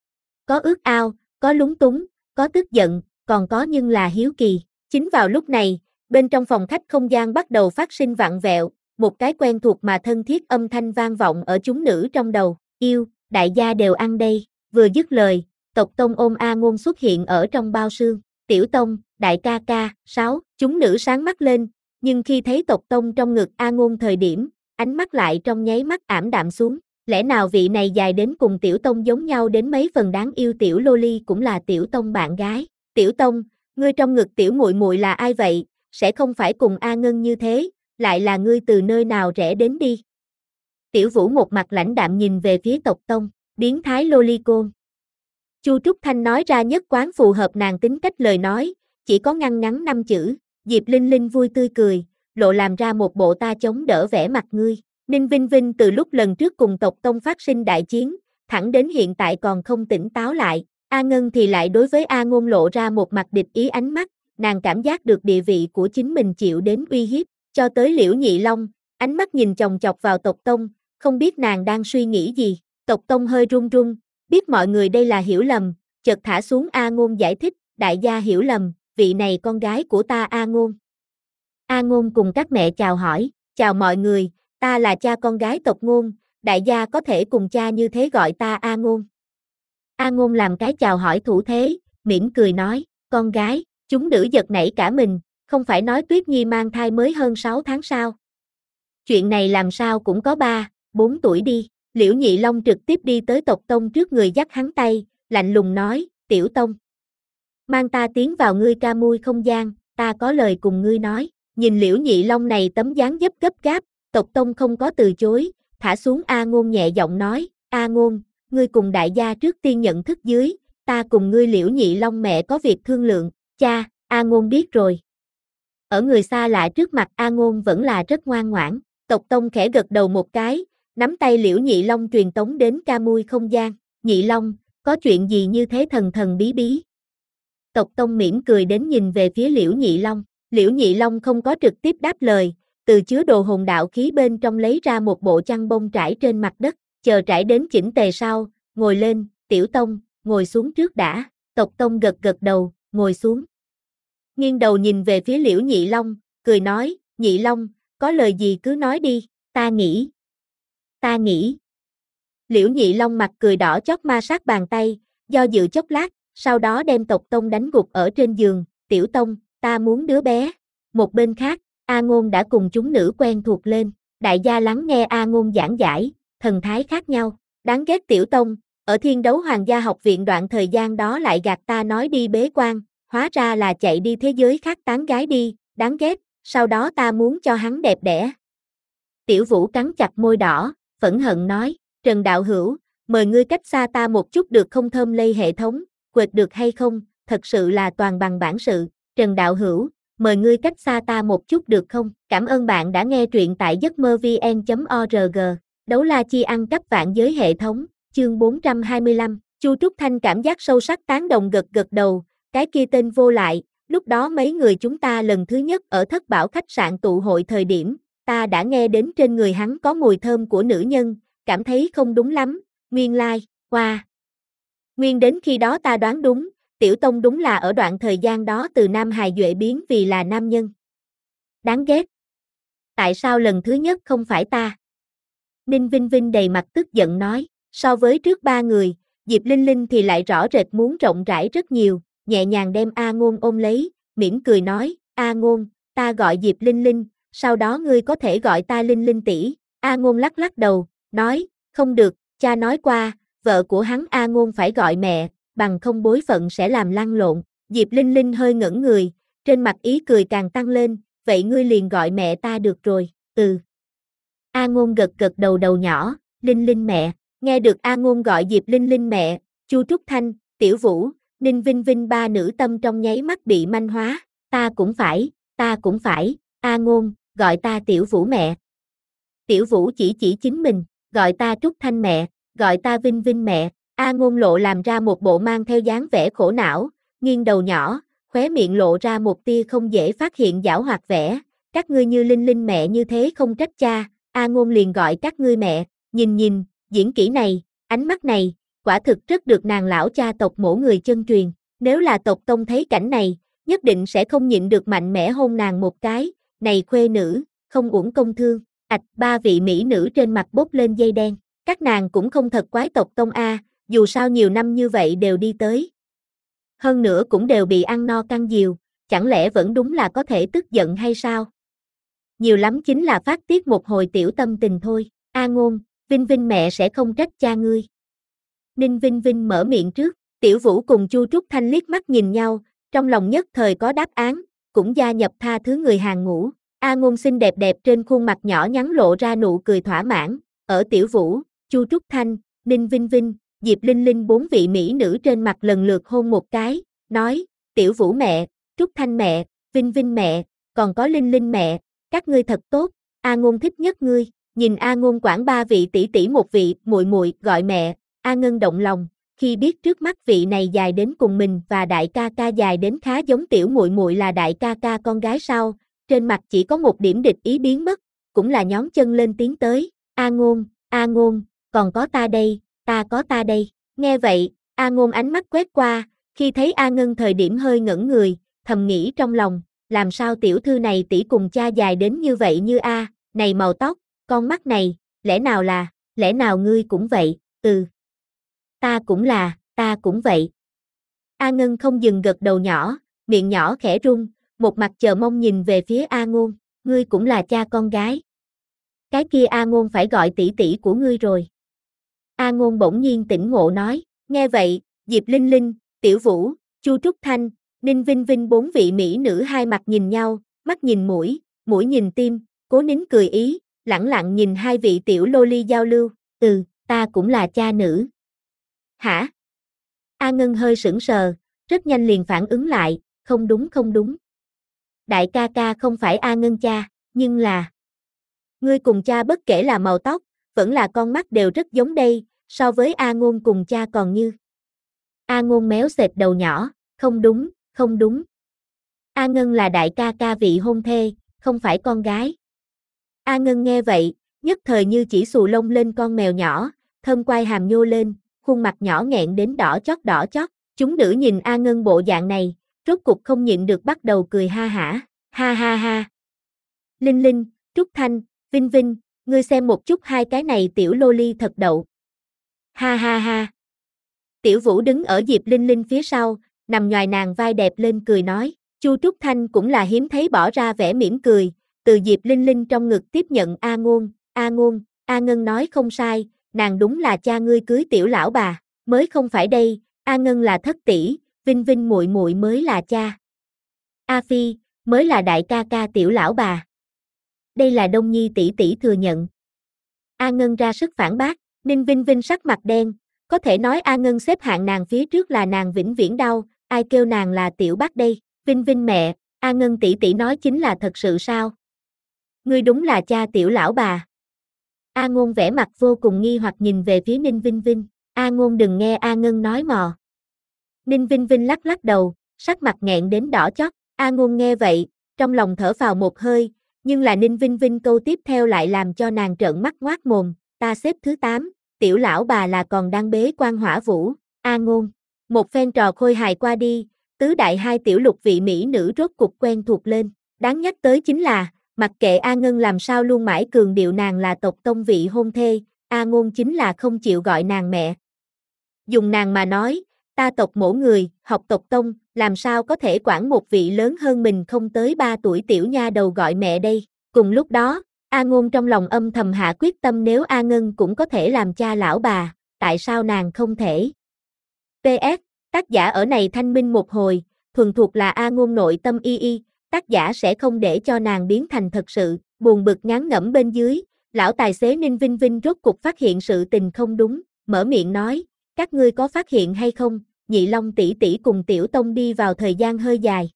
Có ước ao, có lúng túng, có tức giận, còn có nhưng là hiếu kỳ. Chính vào lúc này, bên trong phòng khách không gian bắt đầu phát sinh vặn vẹo, một cái quen thuộc mà thân thiết âm thanh vang vọng ở chúng nữ trong đầu. Yêu, đại gia đều ăn đây, vừa dứt lời, tộc tông ôm A Ngôn xuất hiện ở trong bao sương, tiểu tông, đại ca ca, sáu, chúng nữ sáng mắt lên, nhưng khi thấy tộc tông trong ngực A Ngôn thời điểm, ánh mắt lại trong nháy mắt ảm đạm xuống, lẽ nào vị này dài đến cùng tiểu tông giống nhau đến mấy phần đáng yêu tiểu loli cũng là tiểu tông bạn gái, tiểu tông, ngươi trong ngực tiểu muội muội là ai vậy, sẽ không phải cùng A Ngân như thế, lại là ngươi từ nơi nào rẽ đến đi. Tiểu Vũ một mặt lãnh đạm nhìn về phía tộc tông, biến thái lolicon. Chu Trúc Thanh nói ra nhất quán phù hợp nàng tính cách lời nói, chỉ có ngăn ngắn năm chữ, Diệp Linh Linh vui tươi cười, lộ làm ra một bộ ta chống đỡ vẻ mặt ngươi. Ninh Vinh Vinh từ lúc lần trước cùng tộc tông phát sinh đại chiến, thẳng đến hiện tại còn không tỉnh táo lại, A Ngân thì lại đối với A Ngôn lộ ra một mặt địch ý ánh mắt, nàng cảm giác được địa vị của chính mình chịu đến uy hiếp, cho tới Liễu Nhị Long, ánh mắt nhìn chòng chọc vào tộc tông, không biết nàng đang suy nghĩ gì, tộc tông hơi run run, biết mọi người đây là hiểu lầm, chợt thả xuống A Ngôn giải thích, đại gia hiểu lầm, vị này con gái của ta A Ngôn. A Ngôn cùng các mẹ chào hỏi, chào mọi người, ta là cha con gái tộc Ngôn, đại gia có thể cùng cha như thế gọi ta A Ngôn. A Ngôn làm cái chào hỏi thủ thế, mỉm cười nói, con gái, chúng nữ giật nảy cả mình, không phải nói Tuyết Nhi mang thai mới hơn sáu tháng sao. Chuyện này làm sao cũng có ba, bốn tuổi đi, Liễu Nhị Long trực tiếp đi tới tộc tông trước người dắt hắn tay, lạnh lùng nói, tiểu tông. Mang ta tiến vào ngươi ca mui không gian, ta có lời cùng ngươi nói, nhìn Liễu Nhị Long này tấm dáng dấp gấp gáp, tộc tông không có từ chối, thả xuống A Ngôn nhẹ giọng nói, A Ngôn, ngươi cùng đại gia trước tiên nhận thức dưới, ta cùng ngươi Liễu Nhị Long mẹ có việc thương lượng, cha, A Ngôn biết rồi. Ở người xa lạ trước mặt A Ngôn vẫn là rất ngoan ngoãn, tộc tông khẽ gật đầu một cái, nắm tay Liễu Nhị Long truyền tống đến ca mui không gian, Nhị Long, có chuyện gì như thế thần thần bí bí. Tộc tông mỉm cười đến nhìn về phía Liễu Nhị Long, Liễu Nhị Long không có trực tiếp đáp lời, từ chứa đồ hồn đạo khí bên trong lấy ra một bộ chăn bông trải trên mặt đất, chờ trải đến chỉnh tề sau, ngồi lên, tiểu tông, ngồi xuống trước đã, tộc tông gật gật đầu, ngồi xuống. Nghiêng đầu nhìn về phía Liễu Nhị Long, cười nói, Nhị Long, có lời gì cứ nói đi, ta nghĩ. Ta nghĩ. Liễu Nhị Long mặt cười đỏ chót ma sát bàn tay, do dự chốc lát, sau đó đem tộc tông đánh gục ở trên giường, tiểu tông, ta muốn đứa bé. Một bên khác, A Ngôn đã cùng chúng nữ quen thuộc lên, đại gia lắng nghe A Ngôn giảng giải, thần thái khác nhau, đáng ghét tiểu tông, ở Thiên Đấu Hoàng gia học viện đoạn thời gian đó lại gạt ta nói đi bế quan, hóa ra là chạy đi thế giới khác tán gái đi, đáng ghét, sau đó ta muốn cho hắn đẹp đẽ. Tiểu Vũ cắn chặt môi đỏ, phẫn hận nói, Trần Đạo Hữu, mời ngươi cách xa ta một chút được không thơm lây hệ thống, quệt được hay không, thật sự là toàn bằng bản sự, Trần Đạo Hữu, mời ngươi cách xa ta một chút được không, cảm ơn bạn đã nghe truyện tại giấc mơ vn chấm org, đấu la chi ăn cắp vạn giới hệ thống, chương bốn trăm hai mươi lăm, Chu Trúc Thanh cảm giác sâu sắc tán đồng gật gật đầu, cái kia tên vô lại, lúc đó mấy người chúng ta lần thứ nhất ở Thất Bảo khách sạn tụ hội thời điểm, ta đã nghe đến trên người hắn có mùi thơm của nữ nhân, cảm thấy không đúng lắm, nguyên lai, like, wow. Nguyên đến khi đó ta đoán đúng, Tiểu Tông đúng là ở đoạn thời gian đó từ nam hài duệ biến vì là nam nhân. Đáng ghét. Tại sao lần thứ nhất không phải ta? Ninh Vinh Vinh đầy mặt tức giận nói, so với trước ba người, Diệp Linh Linh thì lại rõ rệt muốn rộng rãi rất nhiều, nhẹ nhàng đem A Ngôn ôm lấy, mỉm cười nói, A Ngôn, ta gọi Diệp Linh Linh, sau đó ngươi có thể gọi ta Linh Linh tỷ. A Ngôn lắc lắc đầu, nói, không được, cha nói qua, vợ của hắn A Ngôn phải gọi mẹ, bằng không bối phận sẽ làm lăn lộn. Diệp Linh Linh hơi ngẩn người, trên mặt ý cười càng tăng lên, vậy ngươi liền gọi mẹ ta được rồi, ừ. A Ngôn gật gật đầu đầu nhỏ, Linh Linh mẹ, nghe được A Ngôn gọi Diệp Linh Linh mẹ, Chu Trúc Thanh, Tiểu Vũ, Ninh Vinh Vinh ba nữ tâm trong nháy mắt bị manh hóa, ta cũng phải, ta cũng phải, A Ngôn, gọi ta Tiểu Vũ mẹ. Tiểu Vũ chỉ chỉ chính mình, gọi ta Trúc Thanh mẹ, gọi ta Vinh Vinh mẹ, A Ngôn lộ làm ra một bộ mang theo dáng vẻ khổ não, nghiêng đầu nhỏ, khóe miệng lộ ra một tia không dễ phát hiện giảo hoạt vẻ, các ngươi như Linh Linh mẹ như thế không trách cha, A Ngôn liền gọi các ngươi mẹ, nhìn nhìn, diễn kỹ này, ánh mắt này, quả thực rất được nàng lão cha tộc mổ người chân truyền, nếu là tộc tông thấy cảnh này, nhất định sẽ không nhịn được mạnh mẽ hôn nàng một cái, này khuê nữ, không uổng công thương, ạch ba vị mỹ nữ trên mặt bốc lên dây đen, Các nàng cũng không thật quái tộc tông a, dù sao nhiều năm như vậy đều đi tới. Hơn nữa cũng đều bị ăn no căng diều, chẳng lẽ vẫn đúng là có thể tức giận hay sao? Nhiều lắm chính là phát tiết một hồi tiểu tâm tình thôi. A Ngôn, Vinh Vinh mẹ sẽ không trách cha ngươi. Ninh Vinh Vinh mở miệng trước, Tiểu Vũ cùng Chu Trúc Thanh liếc mắt nhìn nhau, trong lòng nhất thời có đáp án, cũng gia nhập tha thứ người hàng ngũ. A Ngôn xinh đẹp đẹp trên khuôn mặt nhỏ nhắn lộ ra nụ cười thỏa mãn, ở Tiểu Vũ, Chu Trúc Thanh, Ninh Vinh Vinh, Diệp Linh Linh bốn vị mỹ nữ trên mặt lần lượt hôn một cái, nói, Tiểu Vũ mẹ, Trúc Thanh mẹ, Vinh Vinh mẹ, còn có Linh Linh mẹ, các ngươi thật tốt, A Ngôn thích nhất ngươi. Nhìn A Ngôn quản ba vị tỷ tỷ một vị muội muội gọi mẹ, A Ngân động lòng, khi biết trước mắt vị này dài đến cùng mình và đại ca ca dài đến khá giống tiểu muội muội là đại ca ca con gái sau, trên mặt chỉ có một điểm địch ý biến mất, cũng là nhón chân lên tiến tới, A Ngôn, A Ngôn, còn có ta đây, ta có ta đây. Nghe vậy, A Ngôn ánh mắt quét qua, khi thấy A Ngân thời điểm hơi ngẩn người, thầm nghĩ trong lòng, làm sao tiểu thư này tỷ cùng cha dài đến như vậy như A, này màu tóc, con mắt này, lẽ nào là, lẽ nào ngươi cũng vậy, ừ. Ta cũng là, ta cũng vậy. A Ngân không dừng gật đầu nhỏ, miệng nhỏ khẽ rung, một mặt chờ mong nhìn về phía A Ngôn, ngươi cũng là cha con gái. Cái kia A Ngôn phải gọi tỷ tỷ của ngươi rồi. A Ngôn bỗng nhiên tỉnh ngộ nói, nghe vậy, Diệp Linh Linh, Tiểu Vũ, Chu Trúc Thanh, Ninh Vinh Vinh bốn vị mỹ nữ hai mặt nhìn nhau, mắt nhìn mũi, mũi nhìn tim, cố nín cười ý, lẳng lặng nhìn hai vị tiểu loli giao lưu, ừ, ta cũng là cha nữ. Hả? A Ngân hơi sững sờ, rất nhanh liền phản ứng lại, không đúng không đúng. Đại ca ca không phải A Ngân cha, nhưng là... Ngươi cùng cha bất kể là màu tóc, vẫn là con mắt đều rất giống đây, so với A Ngôn cùng cha còn như. A Ngôn méo xệt đầu nhỏ, không đúng, không đúng. A Ngân là đại ca ca vị hôn thê, không phải con gái. A Ngân nghe vậy, nhất thời như chỉ xù lông lên con mèo nhỏ, thơm quai hàm nhô lên, khuôn mặt nhỏ nghẹn đến đỏ chót đỏ chót. Chúng nữ nhìn A Ngân bộ dạng này, rốt cục không nhịn được bắt đầu cười ha hả, ha ha ha. Linh Linh, Trúc Thanh, Vinh Vinh, ngươi xem một chút hai cái này tiểu loli thật đậu. Ha ha ha. Tiểu Vũ đứng ở Diệp Linh Linh phía sau, nằm nhoài nàng vai đẹp lên cười nói, Chu Trúc Thanh cũng là hiếm thấy bỏ ra vẻ mỉm cười, từ Diệp Linh Linh trong ngực tiếp nhận A Ngôn, A Ngôn, A Ngân nói không sai, nàng đúng là cha ngươi cưới tiểu lão bà, mới không phải đây, A Ngân là thất tỷ, Vinh Vinh muội muội mới là cha. A Phi, mới là đại ca ca tiểu lão bà. Đây là Đông Nhi tỷ tỷ thừa nhận. A Ngân ra sức phản bác, Ninh Vinh Vinh sắc mặt đen, có thể nói A Ngân xếp hạng nàng phía trước là nàng vĩnh viễn đau, ai kêu nàng là tiểu bác đây, Vinh Vinh mẹ, A Ngân tỷ tỷ nói chính là thật sự sao? Ngươi đúng là cha tiểu lão bà. A Ngôn vẻ mặt vô cùng nghi hoặc nhìn về phía Ninh Vinh Vinh, A Ngôn đừng nghe A Ngân nói mò. Ninh Vinh Vinh lắc lắc đầu, sắc mặt nghẹn đến đỏ chót, A Ngôn nghe vậy, trong lòng thở phào một hơi, nhưng là Ninh Vinh Vinh câu tiếp theo lại làm cho nàng trợn mắt ngoác mồm, ta xếp thứ tám, tiểu lão bà là còn đang bế quan hỏa vũ, A Ngôn. Một phen trò khôi hài qua đi, tứ đại hai tiểu lục vị mỹ nữ rốt cục quen thuộc lên, đáng nhắc tới chính là, mặc kệ A Ngân làm sao luôn mãi cường điệu nàng là tộc tông vị hôn thê, A Ngôn chính là không chịu gọi nàng mẹ. Dùng nàng mà nói, ta tộc mổ người, học tộc tông, làm sao có thể quản một vị lớn hơn mình không tới ba tuổi tiểu nha đầu gọi mẹ đây. Cùng lúc đó, A Ngôn trong lòng âm thầm hạ quyết tâm nếu A Ngân cũng có thể làm cha lão bà, tại sao nàng không thể? pê ét, tác giả ở này thanh minh một hồi, thuần thuộc là A Ngôn nội tâm y y, tác giả sẽ không để cho nàng biến thành thật sự, buồn bực ngán ngẩm bên dưới, lão tài xế Ninh Vinh Vinh rốt cục phát hiện sự tình không đúng, mở miệng nói, các ngươi có phát hiện hay không, Nhị Long tỷ tỷ cùng Tiểu Tông đi vào thời gian hơi dài.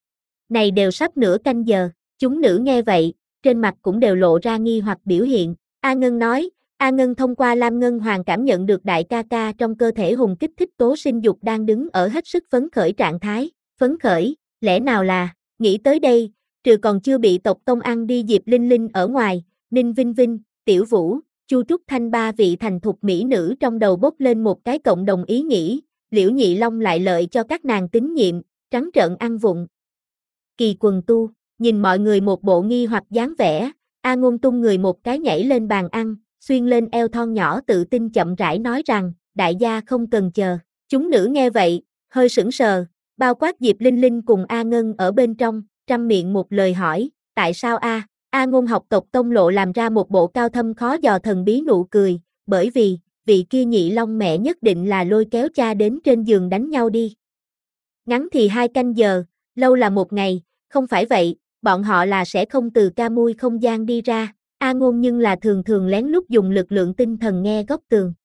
Này đều sắp nửa canh giờ, chúng nữ nghe vậy, trên mặt cũng đều lộ ra nghi hoặc biểu hiện, A Ngân nói, A Ngân thông qua Lam Ngân Hoàng cảm nhận được đại ca ca trong cơ thể hùng kích thích tố sinh dục đang đứng ở hết sức phấn khởi trạng thái, phấn khởi, lẽ nào là, nghĩ tới đây, trừ còn chưa bị tộc tông ăn đi Diệp Linh Linh ở ngoài, Ninh Vinh Vinh, Tiểu Vũ, Chu Trúc Thanh ba vị thành thục mỹ nữ trong đầu bốc lên một cái cộng đồng ý nghĩ, Liễu Nhị Long lại lợi cho các nàng tín nhiệm, trắng trợn ăn vụng. Kỳ quần tu, nhìn mọi người một bộ nghi hoặc dáng vẻ, A Ngôn tung người một cái nhảy lên bàn ăn, xuyên lên eo thon nhỏ tự tin chậm rãi nói rằng, đại gia không cần chờ. Chúng nữ nghe vậy, hơi sững sờ, bao quát Diệp Linh Linh cùng A Ngân ở bên trong, trăm miệng một lời hỏi, tại sao A? A Ngôn học tộc Tông Lộ làm ra một bộ cao thâm khó dò thần bí nụ cười, bởi vì, vị kia nhị long mẹ nhất định là lôi kéo cha đến trên giường đánh nhau đi. Ngắn thì hai canh giờ, lâu là một ngày, không phải vậy, bọn họ là sẽ không từ ca mui không gian đi ra. A Ngôn nhưng là thường thường lén lút dùng lực lượng tinh thần nghe góc tường.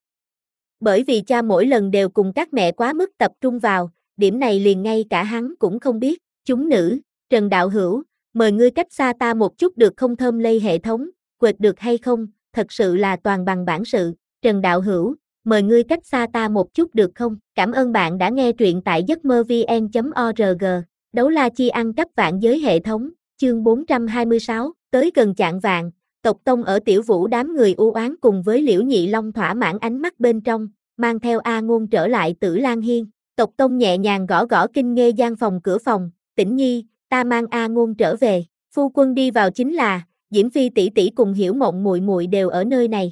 Bởi vì cha mỗi lần đều cùng các mẹ quá mức tập trung vào, điểm này liền ngay cả hắn cũng không biết. Chúng nữ, Trần Đạo Hữu, mời ngươi cách xa ta một chút được không? Thơm lây hệ thống, quệt được hay không, thật sự là toàn bằng bản sự. Trần Đạo Hữu, mời ngươi cách xa ta một chút được không? Cảm ơn bạn đã nghe truyện tại giấc mơ vn chấm org. Đấu la chi ăn cắp vạn giới hệ thống, chương bốn trăm hai mươi sáu, tới gần chạng vạng, tộc Tông ở Tiểu Vũ đám người u oán cùng với Liễu Nhị Long thỏa mãn ánh mắt bên trong, mang theo A Ngôn trở lại Tử Lan Hiên. Tộc Tông nhẹ nhàng gõ gõ Kinh Nghê gian phòng cửa phòng, Tĩnh Nhi, ta mang A Ngôn trở về. Phu quân đi vào chính là, Diễm Phi tỷ tỷ cùng Hiểu Mộng muội muội đều ở nơi này.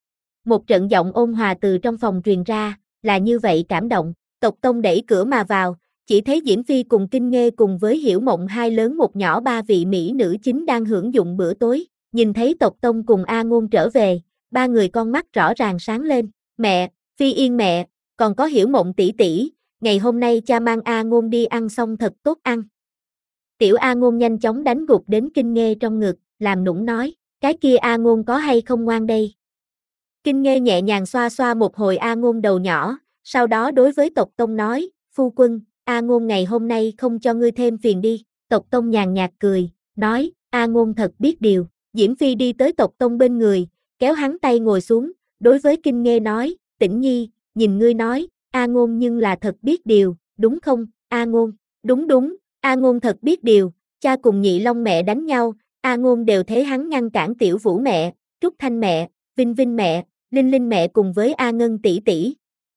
Một trận giọng ôn hòa từ trong phòng truyền ra, là như vậy cảm động. Tộc Tông đẩy cửa mà vào, chỉ thấy Diễm Phi cùng Kinh Nghê cùng với Hiểu Mộng hai lớn một nhỏ ba vị mỹ nữ chính đang hưởng dụng bữa tối. Nhìn thấy tộc Tông cùng A Ngôn trở về, ba người con mắt rõ ràng sáng lên. Mẹ, Phi Yên mẹ, còn có Hiểu Mộng tỷ tỷ, ngày hôm nay cha mang A Ngôn đi ăn xong thật tốt ăn. Tiểu A Ngôn nhanh chóng đánh gục đến Kinh Nghê trong ngực, làm nũng nói, cái kia A Ngôn có hay không ngoan đây? Kinh Nghê nhẹ nhàng xoa xoa một hồi A Ngôn đầu nhỏ, sau đó đối với tộc Tông nói, phu quân, A Ngôn ngày hôm nay không cho ngươi thêm phiền đi. Tộc Tông nhàn nhạt cười, nói, A Ngôn thật biết điều. Diễm Phi đi tới tộc Tông bên người, kéo hắn tay ngồi xuống, đối với Kinh Nghê nói, Tĩnh Nhi, nhìn ngươi nói, A Ngôn nhưng là thật biết điều, đúng không, A Ngôn? Đúng đúng, A Ngôn thật biết điều, cha cùng Nhị Long mẹ đánh nhau, A Ngôn đều thấy hắn ngăn cản Tiểu Vũ mẹ, Trúc Thanh mẹ, Vinh Vinh mẹ, Linh Linh mẹ cùng với A Ngân tỷ tỷ.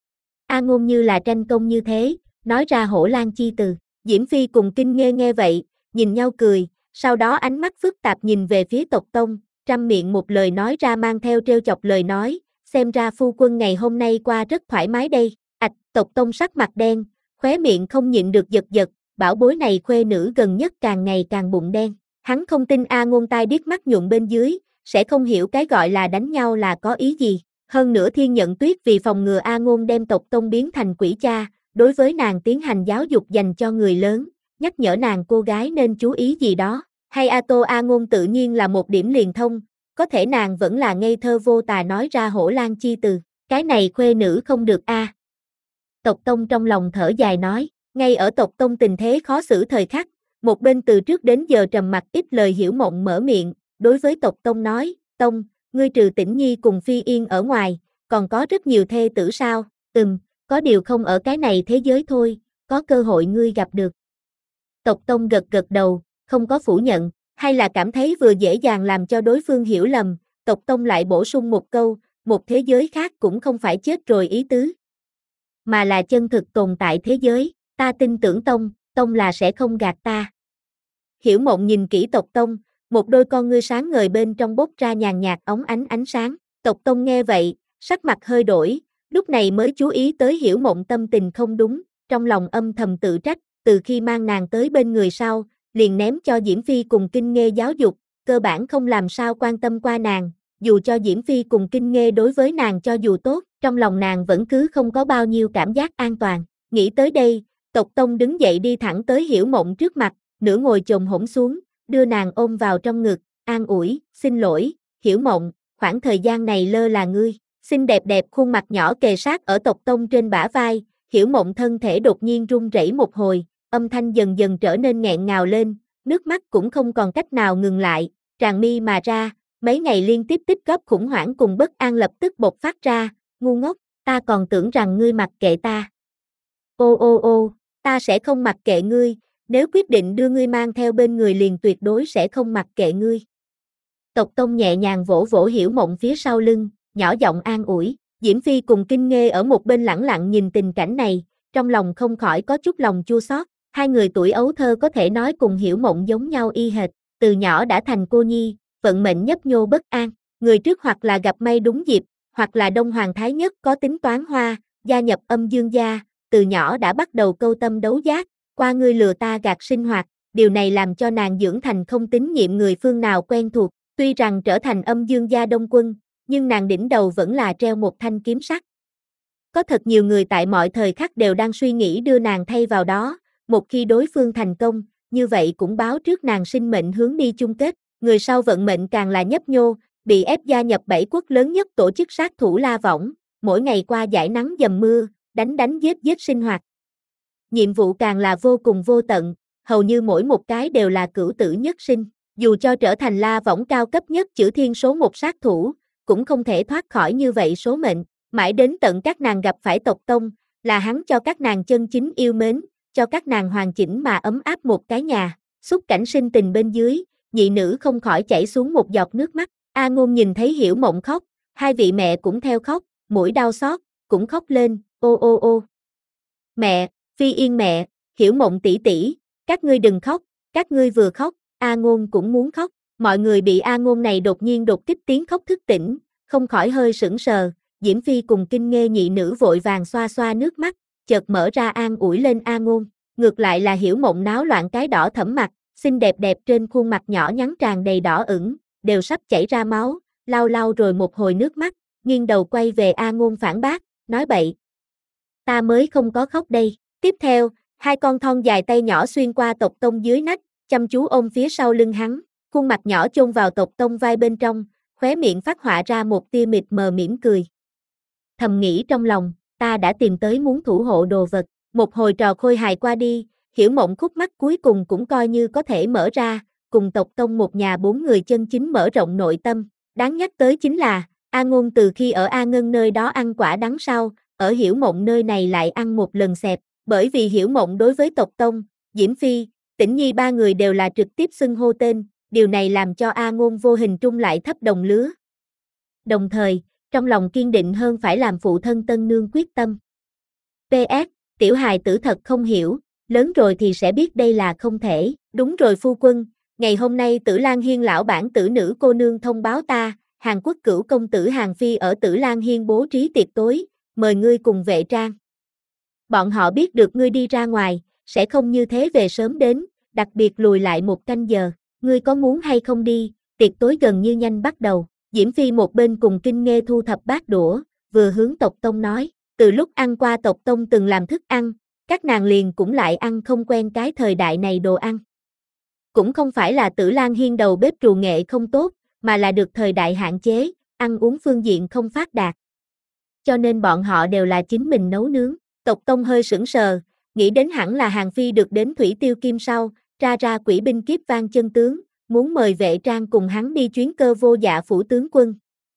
A Ngôn như là tranh công như thế, nói ra hổ lan chi từ. Diễm Phi cùng Kinh Nghê nghe vậy, nhìn nhau cười, sau đó ánh mắt phức tạp nhìn về phía tộc Tông, trăm miệng một lời nói ra mang theo trêu chọc lời nói, xem ra phu quân ngày hôm nay qua rất thoải mái đây. Ạch, tộc Tông sắc mặt đen, khóe miệng không nhịn được giật giật, bảo bối này khuê nữ gần nhất càng ngày càng bụng đen. Hắn không tin A Ngôn tai điếc mắt nhuận bên dưới, sẽ không hiểu cái gọi là đánh nhau là có ý gì. Hơn nữa Thiên Nhận Tuyết vì phòng ngừa A Ngôn đem tộc Tông biến thành quỷ cha, đối với nàng tiến hành giáo dục dành cho người lớn, nhắc nhở nàng cô gái nên chú ý gì đó. Hay A Tô A Ngôn tự nhiên là một điểm liền thông, có thể nàng vẫn là ngây thơ vô tà nói ra hổ lan chi từ, cái này khuê nữ không được a. À. Tộc Tông trong lòng thở dài nói, ngay ở tộc Tông tình thế khó xử thời khắc, một bên từ trước đến giờ trầm mặc ít lời Hiểu Mộng mở miệng, đối với tộc Tông nói, Tông, ngươi trừ Tĩnh Nhi cùng Phi Yên ở ngoài, còn có rất nhiều thê tử sao? Ừm, có điều không ở cái này thế giới thôi, có cơ hội ngươi gặp được. Tộc Tông gật gật đầu, không có phủ nhận, hay là cảm thấy vừa dễ dàng làm cho đối phương hiểu lầm, tộc Tông lại bổ sung một câu, một thế giới khác cũng không phải chết rồi ý tứ, mà là chân thực tồn tại thế giới, ta tin tưởng Tông, Tông là sẽ không gạt ta. Hiểu Mộng nhìn kỹ tộc Tông, một đôi con ngươi sáng ngời bên trong bốc ra nhàn nhạt óng ánh ánh sáng, tộc Tông nghe vậy, sắc mặt hơi đổi, lúc này mới chú ý tới Hiểu Mộng tâm tình không đúng, trong lòng âm thầm tự trách, từ khi mang nàng tới bên người sau, liền ném cho Diễm Phi cùng Kinh Nghê giáo dục, cơ bản không làm sao quan tâm qua nàng, dù cho Diễm Phi cùng Kinh Nghê đối với nàng cho dù tốt, trong lòng nàng vẫn cứ không có bao nhiêu cảm giác an toàn. Nghĩ tới đây, tộc Tông đứng dậy đi thẳng tới Hiểu Mộng trước mặt, nửa ngồi chồm hổm xuống, đưa nàng ôm vào trong ngực, an ủi, xin lỗi, Hiểu Mộng, khoảng thời gian này lơ là ngươi, xinh đẹp đẹp khuôn mặt nhỏ kề sát ở tộc Tông trên bả vai, Hiểu Mộng thân thể đột nhiên run rẩy một hồi, âm thanh dần dần trở nên nghẹn ngào lên, nước mắt cũng không còn cách nào ngừng lại, tràn mi mà ra, mấy ngày liên tiếp tích góp khủng hoảng cùng bất an lập tức bộc phát ra, ngu ngốc, ta còn tưởng rằng ngươi mặc kệ ta. Ô ô ô, ta sẽ không mặc kệ ngươi, nếu quyết định đưa ngươi mang theo bên người liền tuyệt đối sẽ không mặc kệ ngươi. Tộc Tông nhẹ nhàng vỗ vỗ Hiểu Mộng phía sau lưng, nhỏ giọng an ủi, Diễm Phi cùng Kinh Nghê ở một bên lẳng lặng nhìn tình cảnh này, trong lòng không khỏi có chút lòng chua xót. Hai người tuổi ấu thơ có thể nói cùng Hiểu Mộng giống nhau y hệt, từ nhỏ đã thành cô nhi, vận mệnh nhấp nhô bất an. Người trước hoặc là gặp may đúng dịp, hoặc là Đông Hoàng Thái Nhất có tính toán hoa, gia nhập âm dương gia, từ nhỏ đã bắt đầu câu tâm đấu giác, qua ngươi lừa ta gạt sinh hoạt, điều này làm cho nàng dưỡng thành không tín nhiệm người phương nào quen thuộc, tuy rằng trở thành âm dương gia đông quân, nhưng nàng đỉnh đầu vẫn là treo một thanh kiếm sắt. Có thật nhiều người tại mọi thời khắc đều đang suy nghĩ đưa nàng thay vào đó, một khi đối phương thành công, như vậy cũng báo trước nàng sinh mệnh hướng đi chung kết, người sau vận mệnh càng là nhấp nhô, bị ép gia nhập bảy quốc lớn nhất tổ chức sát thủ La Võng, mỗi ngày qua dải nắng dầm mưa, đánh đánh giết giết sinh hoạt. Nhiệm vụ càng là vô cùng vô tận, hầu như mỗi một cái đều là cửu tử nhất sinh, dù cho trở thành La Võng cao cấp nhất chữ thiên số một sát thủ, cũng không thể thoát khỏi như vậy số mệnh, mãi đến tận các nàng gặp phải tộc tông, là hắn cho các nàng chân chính yêu mến, cho các nàng hoàn chỉnh mà ấm áp một cái nhà, xúc cảnh sinh tình bên dưới, nhị nữ không khỏi chảy xuống một giọt nước mắt, A Ngôn nhìn thấy Hiểu Mộng khóc, hai vị mẹ cũng theo khóc, mũi đau xót, cũng khóc lên, ô ô ô. Mẹ, Phi Yên mẹ, Hiểu Mộng tỷ tỷ, các ngươi đừng khóc, các ngươi vừa khóc, A Ngôn cũng muốn khóc, mọi người bị A Ngôn này đột nhiên đột kích tiếng khóc thức tỉnh, không khỏi hơi sững sờ, Diễm Phi cùng Kinh Nghê nhị nữ vội vàng xoa xoa nước mắt, chợt mở ra an ủi lên A Ngôn, ngược lại là Hiểu Mộng náo loạn cái đỏ thẫm mặt, xinh đẹp đẹp trên khuôn mặt nhỏ nhắn tràn đầy đỏ ửng, đều sắp chảy ra máu, lau lau rồi một hồi nước mắt, nghiêng đầu quay về A Ngôn phản bác, nói bậy. Ta mới không có khóc đây. Tiếp theo, hai con thon dài tay nhỏ xuyên qua tộc tông dưới nách, chăm chú ôm phía sau lưng hắn, khuôn mặt nhỏ chôn vào tộc tông vai bên trong, khóe miệng phát họa ra một tia mịt mờ mỉm cười. Thầm nghĩ trong lòng, ta đã tìm tới muốn thủ hộ đồ vật, một hồi trò khôi hài qua đi, Hiểu Mộng khúc mắt cuối cùng cũng coi như có thể mở ra, cùng tộc tông một nhà bốn người chân chính mở rộng nội tâm, đáng nhắc tới chính là, A Ngôn từ khi ở A Ngân nơi đó ăn quả đắng sau, ở Hiểu Mộng nơi này lại ăn một lần xẹp, bởi vì Hiểu Mộng đối với tộc tông, Diễm Phi, Tĩnh Nhi ba người đều là trực tiếp xưng hô tên, điều này làm cho A Ngôn vô hình trung lại thấp đồng lứa. Đồng thời, trong lòng kiên định hơn phải làm phụ thân tân nương quyết tâm. pê ét, tiểu hài tử thật không hiểu, lớn rồi thì sẽ biết đây là không thể, đúng rồi phu quân, ngày hôm nay Tử Lan Hiên lão bản tử nữ cô nương thông báo ta, Hàn Quốc cửu công tử Hàn Phi ở Tử Lan Hiên bố trí tiệc tối, mời ngươi cùng vệ trang. Bọn họ biết được ngươi đi ra ngoài, sẽ không như thế về sớm đến, đặc biệt lùi lại một canh giờ, ngươi có muốn hay không đi, tiệc tối gần như nhanh bắt đầu, Diễm Phi một bên cùng Kinh Nghê thu thập bát đũa, vừa hướng tộc tông nói, từ lúc ăn qua tộc tông từng làm thức ăn, các nàng liền cũng lại ăn không quen cái thời đại này đồ ăn. Cũng không phải là Tử Lan Hiên đầu bếp trù nghệ không tốt, mà là được thời đại hạn chế, ăn uống phương diện không phát đạt. Cho nên bọn họ đều là chính mình nấu nướng, tộc tông hơi sững sờ, nghĩ đến hẳn là Hàn Phi được đến Thủy Tiêu Kim sau, ra ra quỷ binh kiếp vang chân tướng, muốn mời vệ trang cùng hắn đi chuyến cơ vô dạ phủ tướng quân.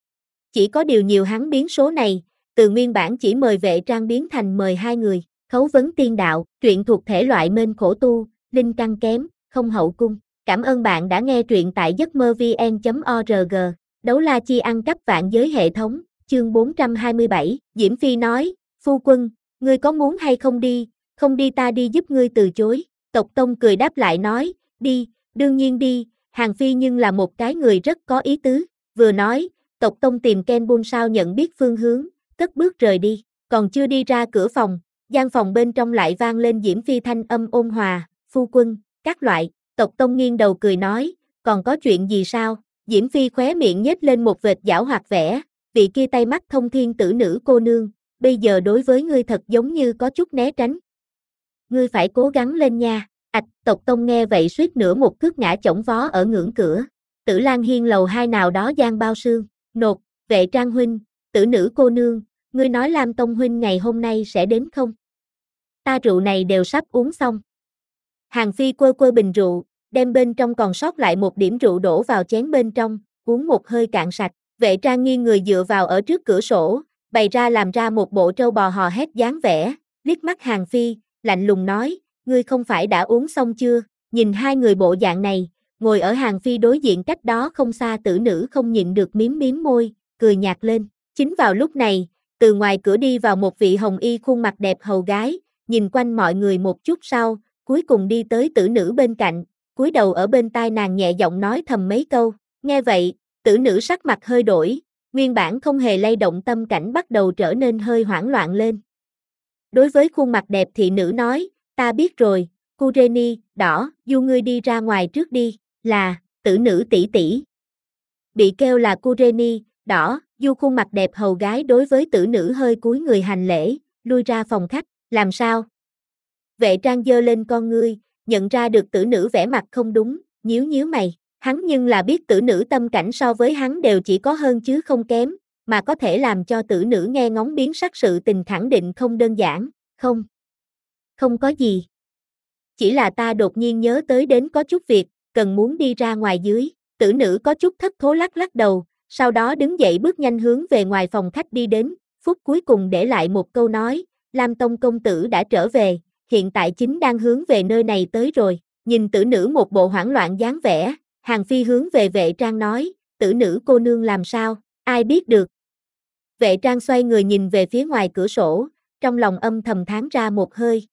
Chỉ có điều nhiều hắn biến số này, từ nguyên bản chỉ mời vệ trang biến thành mời hai người, khấu vấn tiên đạo, truyện thuộc thể loại mên khổ tu, linh căn kém, không hậu cung. Cảm ơn bạn đã nghe truyện tại giấc mơ vn chấm org, đấu la chi ăn cắp vạn giới hệ thống, chương bốn trăm hai mươi bảy, Diễm Phi nói, phu quân, ngươi có muốn hay không đi, không đi ta đi giúp ngươi từ chối, tộc tông cười đáp lại nói, đi, đương nhiên đi, Hàn Phi nhưng là một cái người rất có ý tứ, vừa nói, tộc tông tìm Ken Bun sao nhận biết phương hướng, cất bước rời đi, còn chưa đi ra cửa phòng, gian phòng bên trong lại vang lên Diễm Phi thanh âm ôn hòa, phu quân, các loại, tộc tông nghiêng đầu cười nói, còn có chuyện gì sao, Diễm Phi khóe miệng nhếch lên một vệt giảo hoạt vẻ, vị kia tay mắt thông thiên tử nữ cô nương, bây giờ đối với ngươi thật giống như có chút né tránh. Ngươi phải cố gắng lên nha, ạch, tộc tông nghe vậy suýt nữa một cước ngã chổng vó ở ngưỡng cửa, Tử Lan Hiên lầu hai nào đó gian bao sương, nột, vệ trang huynh, tử nữ cô nương, ngươi nói Lam Tông huynh ngày hôm nay sẽ đến không? Ta rượu này đều sắp uống xong. Hàn Phi quơ quơ bình rượu, đem bên trong còn sót lại một điểm rượu đổ vào chén bên trong, uống một hơi cạn sạch, vệ trang nghiêng người dựa vào ở trước cửa sổ, bày ra làm ra một bộ trâu bò hò hét dáng vẻ, liếc mắt Hàn Phi, lạnh lùng nói, ngươi không phải đã uống xong chưa, nhìn hai người bộ dạng này, ngồi ở Hàn Phi đối diện cách đó không xa tử nữ không nhịn được miếm miếm môi, cười nhạt lên, chính vào lúc này, từ ngoài cửa đi vào một vị hồng y khuôn mặt đẹp hầu gái, nhìn quanh mọi người một chút sau, cuối cùng đi tới tử nữ bên cạnh, cúi đầu ở bên tai nàng nhẹ giọng nói thầm mấy câu, nghe vậy, Tử nữ sắc mặt hơi đổi, nguyên bản không hề lay động tâm cảnh bắt đầu trở nên hơi hoảng loạn lên. Đối với khuôn mặt đẹp thị nữ nói, ta biết rồi, Kureni, đỏ, du ngươi đi ra ngoài trước đi, là, tử nữ tỷ tỷ. Bị kêu là Kureni, đỏ, du khuôn mặt đẹp hầu gái đối với tử nữ hơi cúi người hành lễ, lui ra phòng khách, làm sao? Vệ Trang giơ lên con ngươi, nhận ra được tử nữ vẻ mặt không đúng, nhíu nhíu mày, hắn nhưng là biết tử nữ tâm cảnh so với hắn đều chỉ có hơn chứ không kém, mà có thể làm cho tử nữ nghe ngóng biến sắc sự tình khẳng định không đơn giản, không. Không có gì. Chỉ là ta đột nhiên nhớ tới đến có chút việc, cần muốn đi ra ngoài dưới, tử nữ có chút thất thố lắc lắc đầu, sau đó đứng dậy bước nhanh hướng về ngoài phòng khách đi đến, phút cuối cùng để lại một câu nói, Lam Tông công tử đã trở về, hiện tại chính đang hướng về nơi này tới rồi, nhìn tử nữ một bộ hoảng loạn dáng vẻ, Hàng Phi hướng về Vệ Trang nói, tử nữ cô nương làm sao, ai biết được. Vệ Trang xoay người nhìn về phía ngoài cửa sổ, trong lòng âm thầm thán ra một hơi.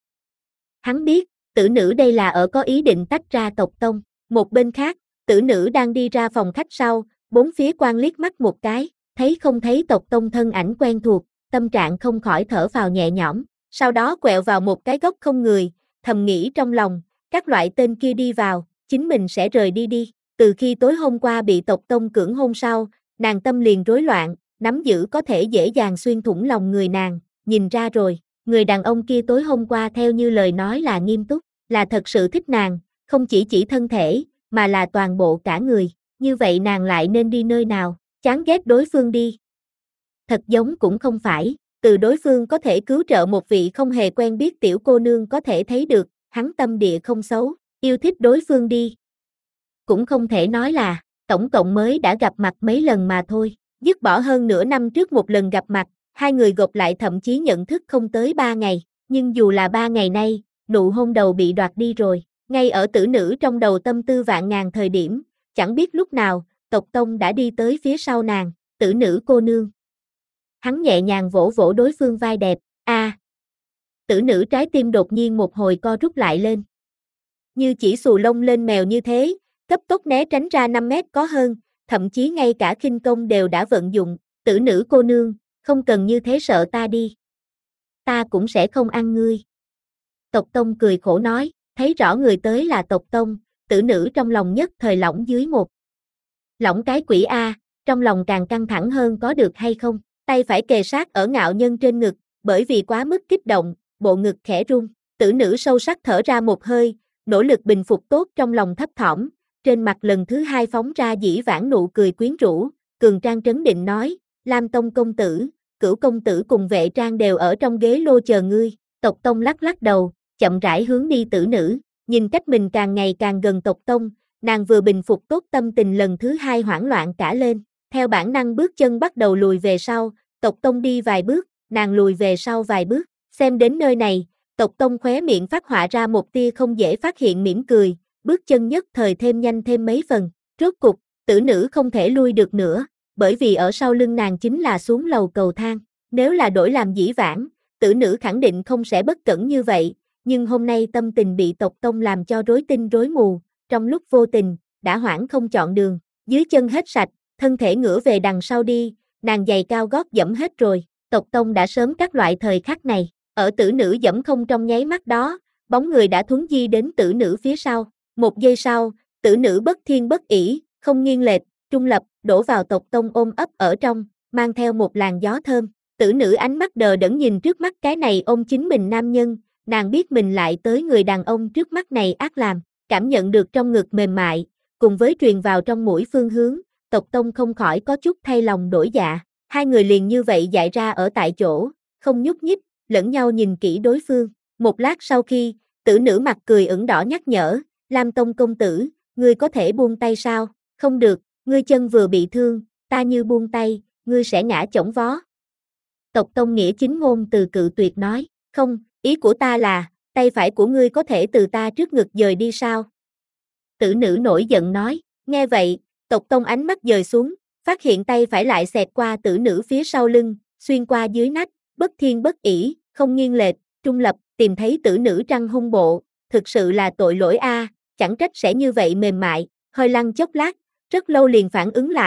Hắn biết, tử nữ đây là ở có ý định tách ra tộc tông, một bên khác, tử nữ đang đi ra phòng khách sau, bốn phía quan liếc mắt một cái, thấy không thấy tộc tông thân ảnh quen thuộc, tâm trạng không khỏi thở phào nhẹ nhõm, sau đó quẹo vào một cái góc không người, thầm nghĩ trong lòng, các loại tên kia đi vào, chính mình sẽ rời đi đi, từ khi tối hôm qua bị tộc tông cưỡng hôn sau, nàng tâm liền rối loạn, nắm giữ có thể dễ dàng xuyên thủng lòng người nàng, nhìn ra rồi, người đàn ông kia tối hôm qua theo như lời nói là nghiêm túc, là thật sự thích nàng, không chỉ chỉ thân thể, mà là toàn bộ cả người, như vậy nàng lại nên đi nơi nào, chán ghét đối phương đi. Thật giống cũng không phải, từ đối phương có thể cứu trợ một vị không hề quen biết tiểu cô nương có thể thấy được, hắn tâm địa không xấu, yêu thích đối phương đi. Cũng không thể nói là, tổng cộng mới đã gặp mặt mấy lần mà thôi, dứt bỏ hơn nửa năm trước một lần gặp mặt, hai người gộp lại thậm chí nhận thức không tới ba ngày, nhưng dù là ba ngày nay, nụ hôn đầu bị đoạt đi rồi, ngay ở tử nữ trong đầu tâm tư vạn ngàn thời điểm, chẳng biết lúc nào, tộc tông đã đi tới phía sau nàng, tử nữ cô nương. Hắn nhẹ nhàng vỗ vỗ đối phương vai đẹp, a. À. Tử nữ trái tim đột nhiên một hồi co rút lại lên. Như chỉ xù lông lên mèo như thế, cấp tốc né tránh ra năm mét có hơn, thậm chí ngay cả khinh công đều đã vận dụng, tử nữ cô nương, không cần như thế sợ ta đi. Ta cũng sẽ không ăn ngươi. Tộc tông cười khổ nói, thấy rõ người tới là tộc tông, tử nữ trong lòng nhất thời lỏng dưới một. Lỏng cái quỷ A, trong lòng càng căng thẳng hơn có được hay không, tay phải kề sát ở ngạo nhân trên ngực, bởi vì quá mức kích động, bộ ngực khẽ run, tử nữ sâu sắc thở ra một hơi, nỗ lực bình phục tốt trong lòng thấp thỏm, trên mặt lần thứ hai phóng ra dĩ vãng nụ cười quyến rũ, cường trang trấn định nói, Lam Tông công tử, Cửu công tử cùng Vệ Trang đều ở trong ghế lô chờ ngươi, tộc tông lắc lắc đầu, chậm rãi hướng đi tử nữ, nhìn cách mình càng ngày càng gần tộc tông, nàng vừa bình phục tốt tâm tình lần thứ hai hoảng loạn cả lên, theo bản năng bước chân bắt đầu lùi về sau, tộc tông đi vài bước, nàng lùi về sau vài bước, xem đến nơi này, tộc tông khóe miệng phát họa ra một tia không dễ phát hiện mỉm cười, bước chân nhất thời thêm nhanh thêm mấy phần, rốt cục, tử nữ không thể lui được nữa, bởi vì ở sau lưng nàng chính là xuống lầu cầu thang, nếu là đổi làm dĩ vãng, tử nữ khẳng định không sẽ bất cẩn như vậy, nhưng hôm nay tâm tình bị tộc tông làm cho rối tinh rối mù, trong lúc vô tình, đã hoảng không chọn đường, dưới chân hết sạch, thân thể ngửa về đằng sau đi, nàng giày cao gót dẫm hết rồi, tộc tông đã sớm các loại thời khắc này, ở tử nữ dẫm không trong nháy mắt đó, bóng người đã thuấn di đến tử nữ phía sau, một giây sau, tử nữ bất thiên bất ỷ, không nghiêng lệch, trung lập, đổ vào tộc tông ôm ấp ở trong, mang theo một làn gió thơm, tử nữ ánh mắt đờ đẫn nhìn trước mắt cái này ôm chính mình nam nhân, nàng biết mình lại tới người đàn ông trước mắt này ác làm, cảm nhận được trong ngực mềm mại, cùng với truyền vào trong mũi phương hướng, tộc tông không khỏi có chút thay lòng đổi dạ, hai người liền như vậy dại ra ở tại chỗ, không nhúc nhích, lẫn nhau nhìn kỹ đối phương, một lát sau khi, tử nữ mặt cười ửng đỏ nhắc nhở, Lam Tông công tử, ngươi có thể buông tay sao, không được, ngươi chân vừa bị thương, ta như buông tay, ngươi sẽ ngã chổng vó. Tộc tông nghĩa chính ngôn từ cự tuyệt nói, không, ý của ta là, tay phải của ngươi có thể từ ta trước ngực dời đi sao? Tử nữ nổi giận nói, nghe vậy, tộc tông ánh mắt dời xuống, phát hiện tay phải lại xẹt qua tử nữ phía sau lưng, xuyên qua dưới nách, bất thiên bất ỷ, không nghiêng lệch, trung lập, tìm thấy tử nữ trăng hung bộ, thực sự là tội lỗi a, chẳng trách sẽ như vậy mềm mại, hơi lăng chốc lát, rất lâu liền phản ứng lại,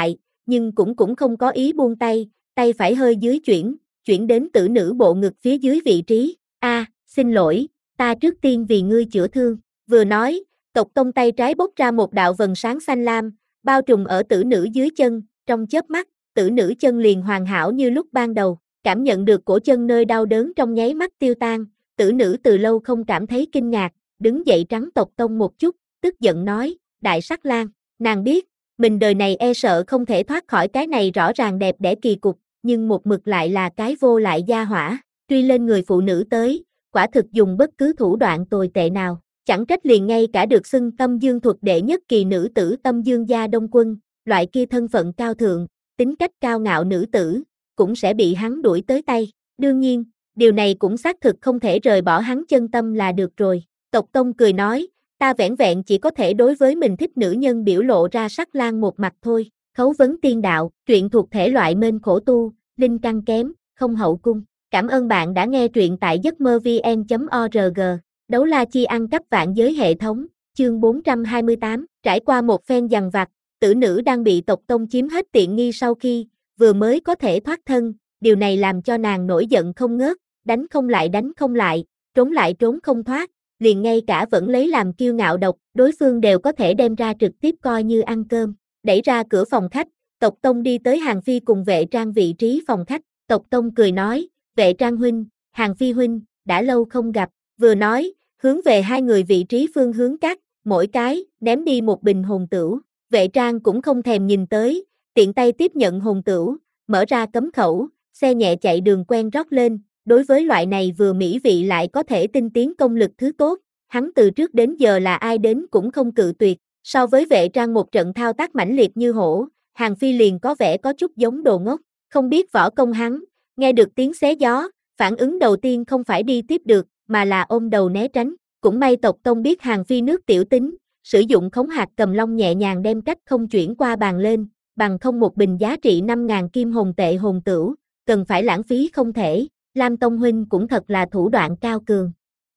nhưng cũng cũng không có ý buông tay, tay phải hơi dưới chuyển, chuyển đến tử nữ bộ ngực phía dưới vị trí. A, xin lỗi, ta trước tiên vì ngươi chữa thương. Vừa nói, Tộc Tông tay trái bốc ra một đạo vầng sáng xanh lam, bao trùm ở tử nữ dưới chân, trong chớp mắt, tử nữ chân liền hoàn hảo như lúc ban đầu, cảm nhận được cổ chân nơi đau đớn trong nháy mắt tiêu tan, tử nữ từ lâu không cảm thấy kinh ngạc, đứng dậy trắng Tộc Tông một chút, tức giận nói, Đại Sắc Lang, nàng biết, mình đời này e sợ không thể thoát khỏi cái này rõ ràng đẹp đẽ kỳ cục, nhưng một mực lại là cái vô lại gia hỏa, truy lên người phụ nữ tới, quả thực dùng bất cứ thủ đoạn tồi tệ nào, chẳng trách liền ngay cả được xưng Tâm Dương thuật đệ nhất kỳ nữ tử Tâm Dương gia Đông Quân, loại kia thân phận cao thượng, tính cách cao ngạo nữ tử, cũng sẽ bị hắn đuổi tới tay, đương nhiên, điều này cũng xác thực không thể rời bỏ hắn chân tâm là được rồi, Tộc Tông cười nói, ta vẻn vẹn chỉ có thể đối với mình thích nữ nhân biểu lộ ra sắc lang một mặt thôi, khấu vấn tiên đạo, truyện thuộc thể loại mên khổ tu, linh căn kém, không hậu cung. Cảm ơn bạn đã nghe truyện tại giấc mơ vê en chấm org. Đấu la chi ăn cắp vạn giới hệ thống, chương bốn trăm hai mươi tám, trải qua một phen giằng vặt, tử nữ đang bị Tộc Tông chiếm hết tiện nghi sau khi, vừa mới có thể thoát thân, điều này làm cho nàng nổi giận không ngớt, đánh không lại đánh không lại, trốn lại trốn không thoát, liền ngay cả vẫn lấy làm kiêu ngạo độc, đối phương đều có thể đem ra trực tiếp coi như ăn cơm, đẩy ra cửa phòng khách, Tộc Tông đi tới Hàng Phi cùng Vệ Trang vị trí phòng khách, Tộc Tông cười nói, Vệ Trang huynh, Hàng Phi huynh, đã lâu không gặp, vừa nói, hướng về hai người vị trí phương hướng cắt, mỗi cái, ném đi một bình hồn tửu, Vệ Trang cũng không thèm nhìn tới, tiện tay tiếp nhận hồn tửu, mở ra cấm khẩu, xe nhẹ chạy đường quen rót lên, đối với loại này vừa mỹ vị lại có thể tinh tiến công lực thứ tốt, hắn từ trước đến giờ là ai đến cũng không cự tuyệt, so với Vệ Trang một trận thao tác mãnh liệt như hổ, Hàng Phi liền có vẻ có chút giống đồ ngốc, không biết võ công hắn, nghe được tiếng xé gió, phản ứng đầu tiên không phải đi tiếp được, mà là ôm đầu né tránh, cũng may Tộc Tông biết Hàng Phi nước tiểu tính, sử dụng khống hạt cầm long nhẹ nhàng đem cách không chuyển qua bàn lên, bằng không một bình giá trị năm ngàn kim hồn tệ hồn tửu, cần phải lãng phí không thể, Lam Tông huynh cũng thật là thủ đoạn cao cường.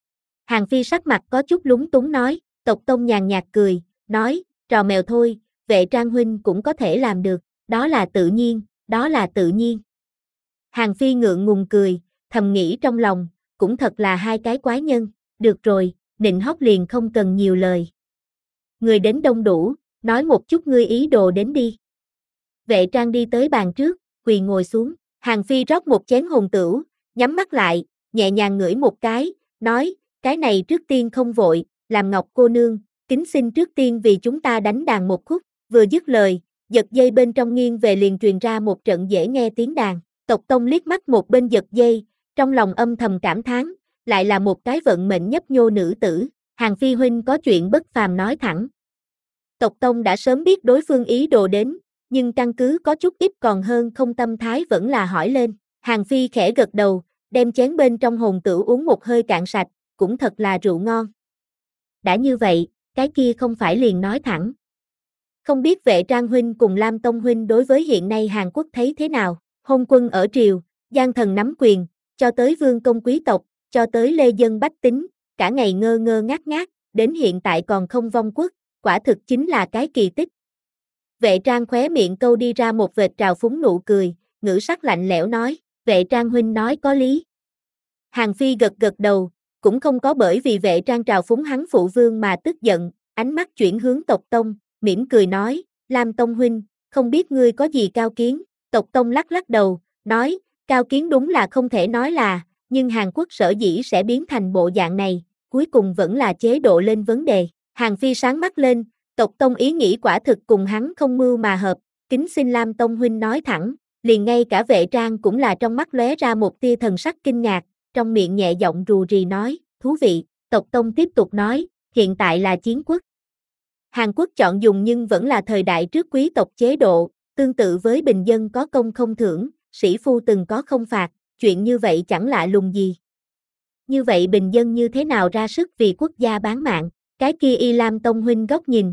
Hàng Phi sắc mặt có chút lúng túng nói, Tộc Tông nhàn nhạt cười, nói, trò mèo thôi, Vệ Trang huynh cũng có thể làm được, đó là tự nhiên, đó là tự nhiên. Hàng Phi ngượng ngùng cười, thầm nghĩ trong lòng, cũng thật là hai cái quái nhân, được rồi, nịnh hót liền không cần nhiều lời. Người đến đông đủ, nói một chút ngươi ý đồ đến đi. Vệ Trang đi tới bàn trước, quỳ ngồi xuống, Hàng Phi rót một chén hồn tửu, nhắm mắt lại, nhẹ nhàng ngửi một cái, nói, cái này trước tiên không vội, làm Ngọc cô nương, kính xin trước tiên vì chúng ta đánh đàn một khúc, vừa dứt lời, giật dây bên trong nghiêng về liền truyền ra một trận dễ nghe tiếng đàn, Tộc Tông liếc mắt một bên giật dây, trong lòng âm thầm cảm thán, lại là một cái vận mệnh nhấp nhô nữ tử, Hàng Phi huynh có chuyện bất phàm nói thẳng. Tộc Tông đã sớm biết đối phương ý đồ đến, nhưng căn cứ có chút ít còn hơn không tâm thái vẫn là hỏi lên, Hàng Phi khẽ gật đầu, đem chén bên trong hồn tửu uống một hơi cạn sạch, cũng thật là rượu ngon. Đã như vậy, cái kia không phải liền nói thẳng. Không biết Vệ Trang huynh cùng Lam Tông huynh đối với hiện nay Hàn Quốc thấy thế nào, hôn quân ở triều, gian thần nắm quyền, cho tới vương công quý tộc, cho tới lê dân bách tính, cả ngày ngơ ngơ ngác ngác, đến hiện tại còn không vong quốc, quả thực chính là cái kỳ tích. Vệ Trang khóe miệng câu đi ra một vệt trào phúng nụ cười, ngữ sắc lạnh lẽo nói, Vệ Trang huynh nói có lý. Hàng Phi gật gật đầu, cũng không có bởi vì Vệ Trang trào phúng hắn phụ vương mà tức giận, ánh mắt chuyển hướng Tộc Tông, mỉm cười nói, Lam Tông huynh, không biết ngươi có gì cao kiến, Tộc Tông lắc lắc đầu, nói, cao kiến đúng là không thể nói là, nhưng Hàn Quốc sở dĩ sẽ biến thành bộ dạng này, cuối cùng vẫn là chế độ lên vấn đề. Hàng Phi sáng mắt lên, Tộc Tông ý nghĩ quả thực cùng hắn không mưu mà hợp, kính xin Lam Tông huynh nói thẳng, liền ngay cả Vệ Trang cũng là trong mắt lóe ra một tia thần sắc kinh ngạc, trong miệng nhẹ giọng rù rì nói, thú vị, Tộc Tông tiếp tục nói, hiện tại là chiến quốc. Hàn Quốc chọn dùng nhưng vẫn là thời đại trước quý tộc chế độ, tương tự với bình dân có công không thưởng, sĩ phu từng có không phạt, chuyện như vậy chẳng lạ lùng gì. Như vậy bình dân như thế nào ra sức vì quốc gia bán mạng, cái kia Y Lam Tông huynh góc nhìn.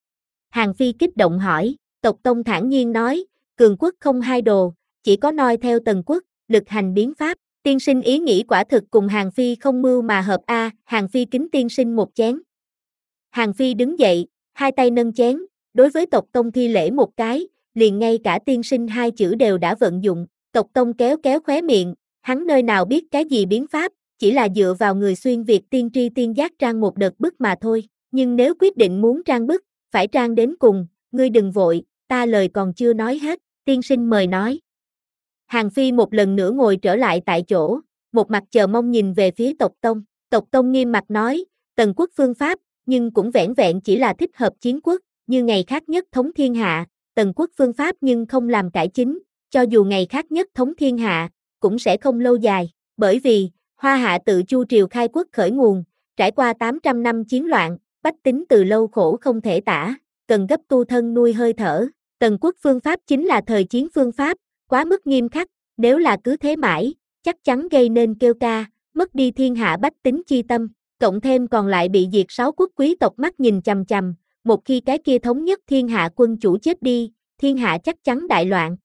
Hàng Phi kích động hỏi, Tộc Tông thản nhiên nói, cường quốc không hai đồ, chỉ có noi theo tần quốc, lực hành biến pháp, tiên sinh ý nghĩ quả thực cùng Hàng Phi không mưu mà hợp a. Hàng Phi kính tiên sinh một chén. Hàng Phi đứng dậy, hai tay nâng chén, đối với Tộc Tông thi lễ một cái, liền ngay cả tiên sinh hai chữ đều đã vận dụng. Tộc Tông kéo kéo khóe miệng, hắn nơi nào biết cái gì biến pháp, chỉ là dựa vào người xuyên Việt tiên tri tiên giác trang một đợt bức mà thôi, nhưng nếu quyết định muốn trang bức, phải trang đến cùng, ngươi đừng vội, ta lời còn chưa nói hết, tiên sinh mời nói. Hàng Phi một lần nữa ngồi trở lại tại chỗ, một mặt chờ mong nhìn về phía Tộc Tông, Tộc Tông nghiêm mặt nói, Tần quốc phương pháp, nhưng cũng vẻn vẹn chỉ là thích hợp chiến quốc, như ngày khác nhất thống thiên hạ, Tần quốc phương pháp nhưng không làm cải chính, cho dù ngày khác nhất thống thiên hạ, cũng sẽ không lâu dài, bởi vì, Hoa Hạ tự Chu triều khai quốc khởi nguồn, trải qua tám trăm năm chiến loạn, bách tính từ lâu khổ không thể tả, cần gấp tu thân nuôi hơi thở, Tần quốc phương pháp chính là thời chiến phương pháp, quá mức nghiêm khắc, nếu là cứ thế mãi, chắc chắn gây nên kêu ca, mất đi thiên hạ bách tính chi tâm, cộng thêm còn lại bị diệt sáu quốc quý tộc mắt nhìn chằm chằm, một khi cái kia thống nhất thiên hạ quân chủ chết đi, thiên hạ chắc chắn đại loạn.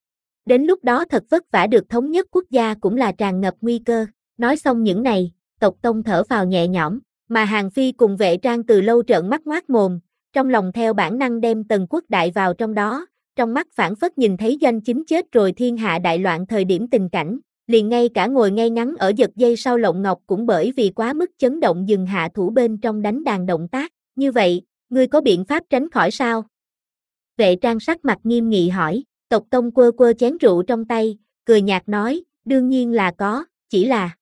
Đến lúc đó thật vất vả được thống nhất quốc gia cũng là tràn ngập nguy cơ. Nói xong những này, Tộc Tông thở phào nhẹ nhõm, mà Hàng Phi cùng Vệ Trang từ lâu trợn mắt ngoác mồm, trong lòng theo bản năng đem Tần quốc đại vào trong đó, trong mắt phảng phất nhìn thấy doanh chính chết rồi thiên hạ đại loạn thời điểm tình cảnh, liền ngay cả ngồi ngay ngắn ở giật dây sau lộng ngọc cũng bởi vì quá mức chấn động dừng hạ thủ bên trong đánh đàn động tác, như vậy, ngươi có biện pháp tránh khỏi sao? Vệ Trang sắc mặt nghiêm nghị hỏi, Tộc Tông quơ quơ chén rượu trong tay, cười nhạt nói, đương nhiên là có, chỉ là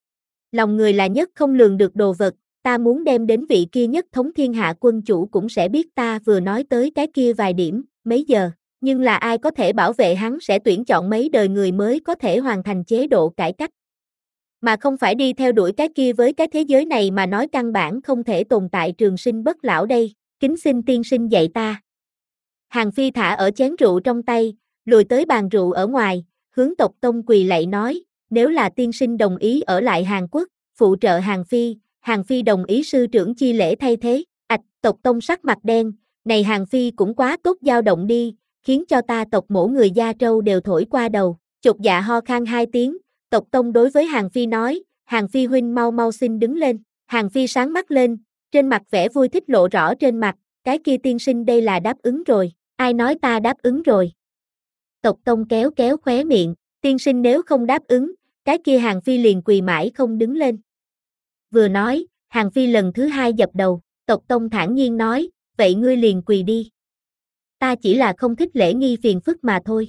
lòng người là nhất không lường được đồ vật, ta muốn đem đến vị kia nhất thống thiên hạ quân chủ cũng sẽ biết ta vừa nói tới cái kia vài điểm, mấy giờ, nhưng là ai có thể bảo vệ hắn sẽ tuyển chọn mấy đời người mới có thể hoàn thành chế độ cải cách. Mà không phải đi theo đuổi cái kia với cái thế giới này mà nói căn bản không thể tồn tại trường sinh bất lão đây, kính xin tiên sinh dạy ta. Hàng Phi thả ở chén rượu trong tay, lùi tới bàn rượu ở ngoài, hướng Tộc Tông quỳ lạy nói, nếu là tiên sinh đồng ý ở lại Hàn Quốc, phụ trợ Hàng Phi, Hàng Phi đồng ý sư trưởng chi lễ thay thế, ạch, Tộc Tông sắc mặt đen, này Hàng Phi cũng quá tốt dao động đi, khiến cho ta tộc mỗi người da trâu đều thổi qua đầu, chột dạ ho khan hai tiếng, Tộc Tông đối với Hàng Phi nói, Hàng Phi huynh mau mau xin đứng lên, Hàng Phi sáng mắt lên, trên mặt vẻ vui thích lộ rõ trên mặt, cái kia tiên sinh đây là đáp ứng rồi, ai nói ta đáp ứng rồi. Tộc Tông kéo kéo khóe miệng, tiên sinh nếu không đáp ứng, cái kia Hàng Phi liền quỳ mãi không đứng lên. Vừa nói, Hàng Phi lần thứ hai dập đầu, Tộc Tông thản nhiên nói, vậy ngươi liền quỳ đi. Ta chỉ là không thích lễ nghi phiền phức mà thôi.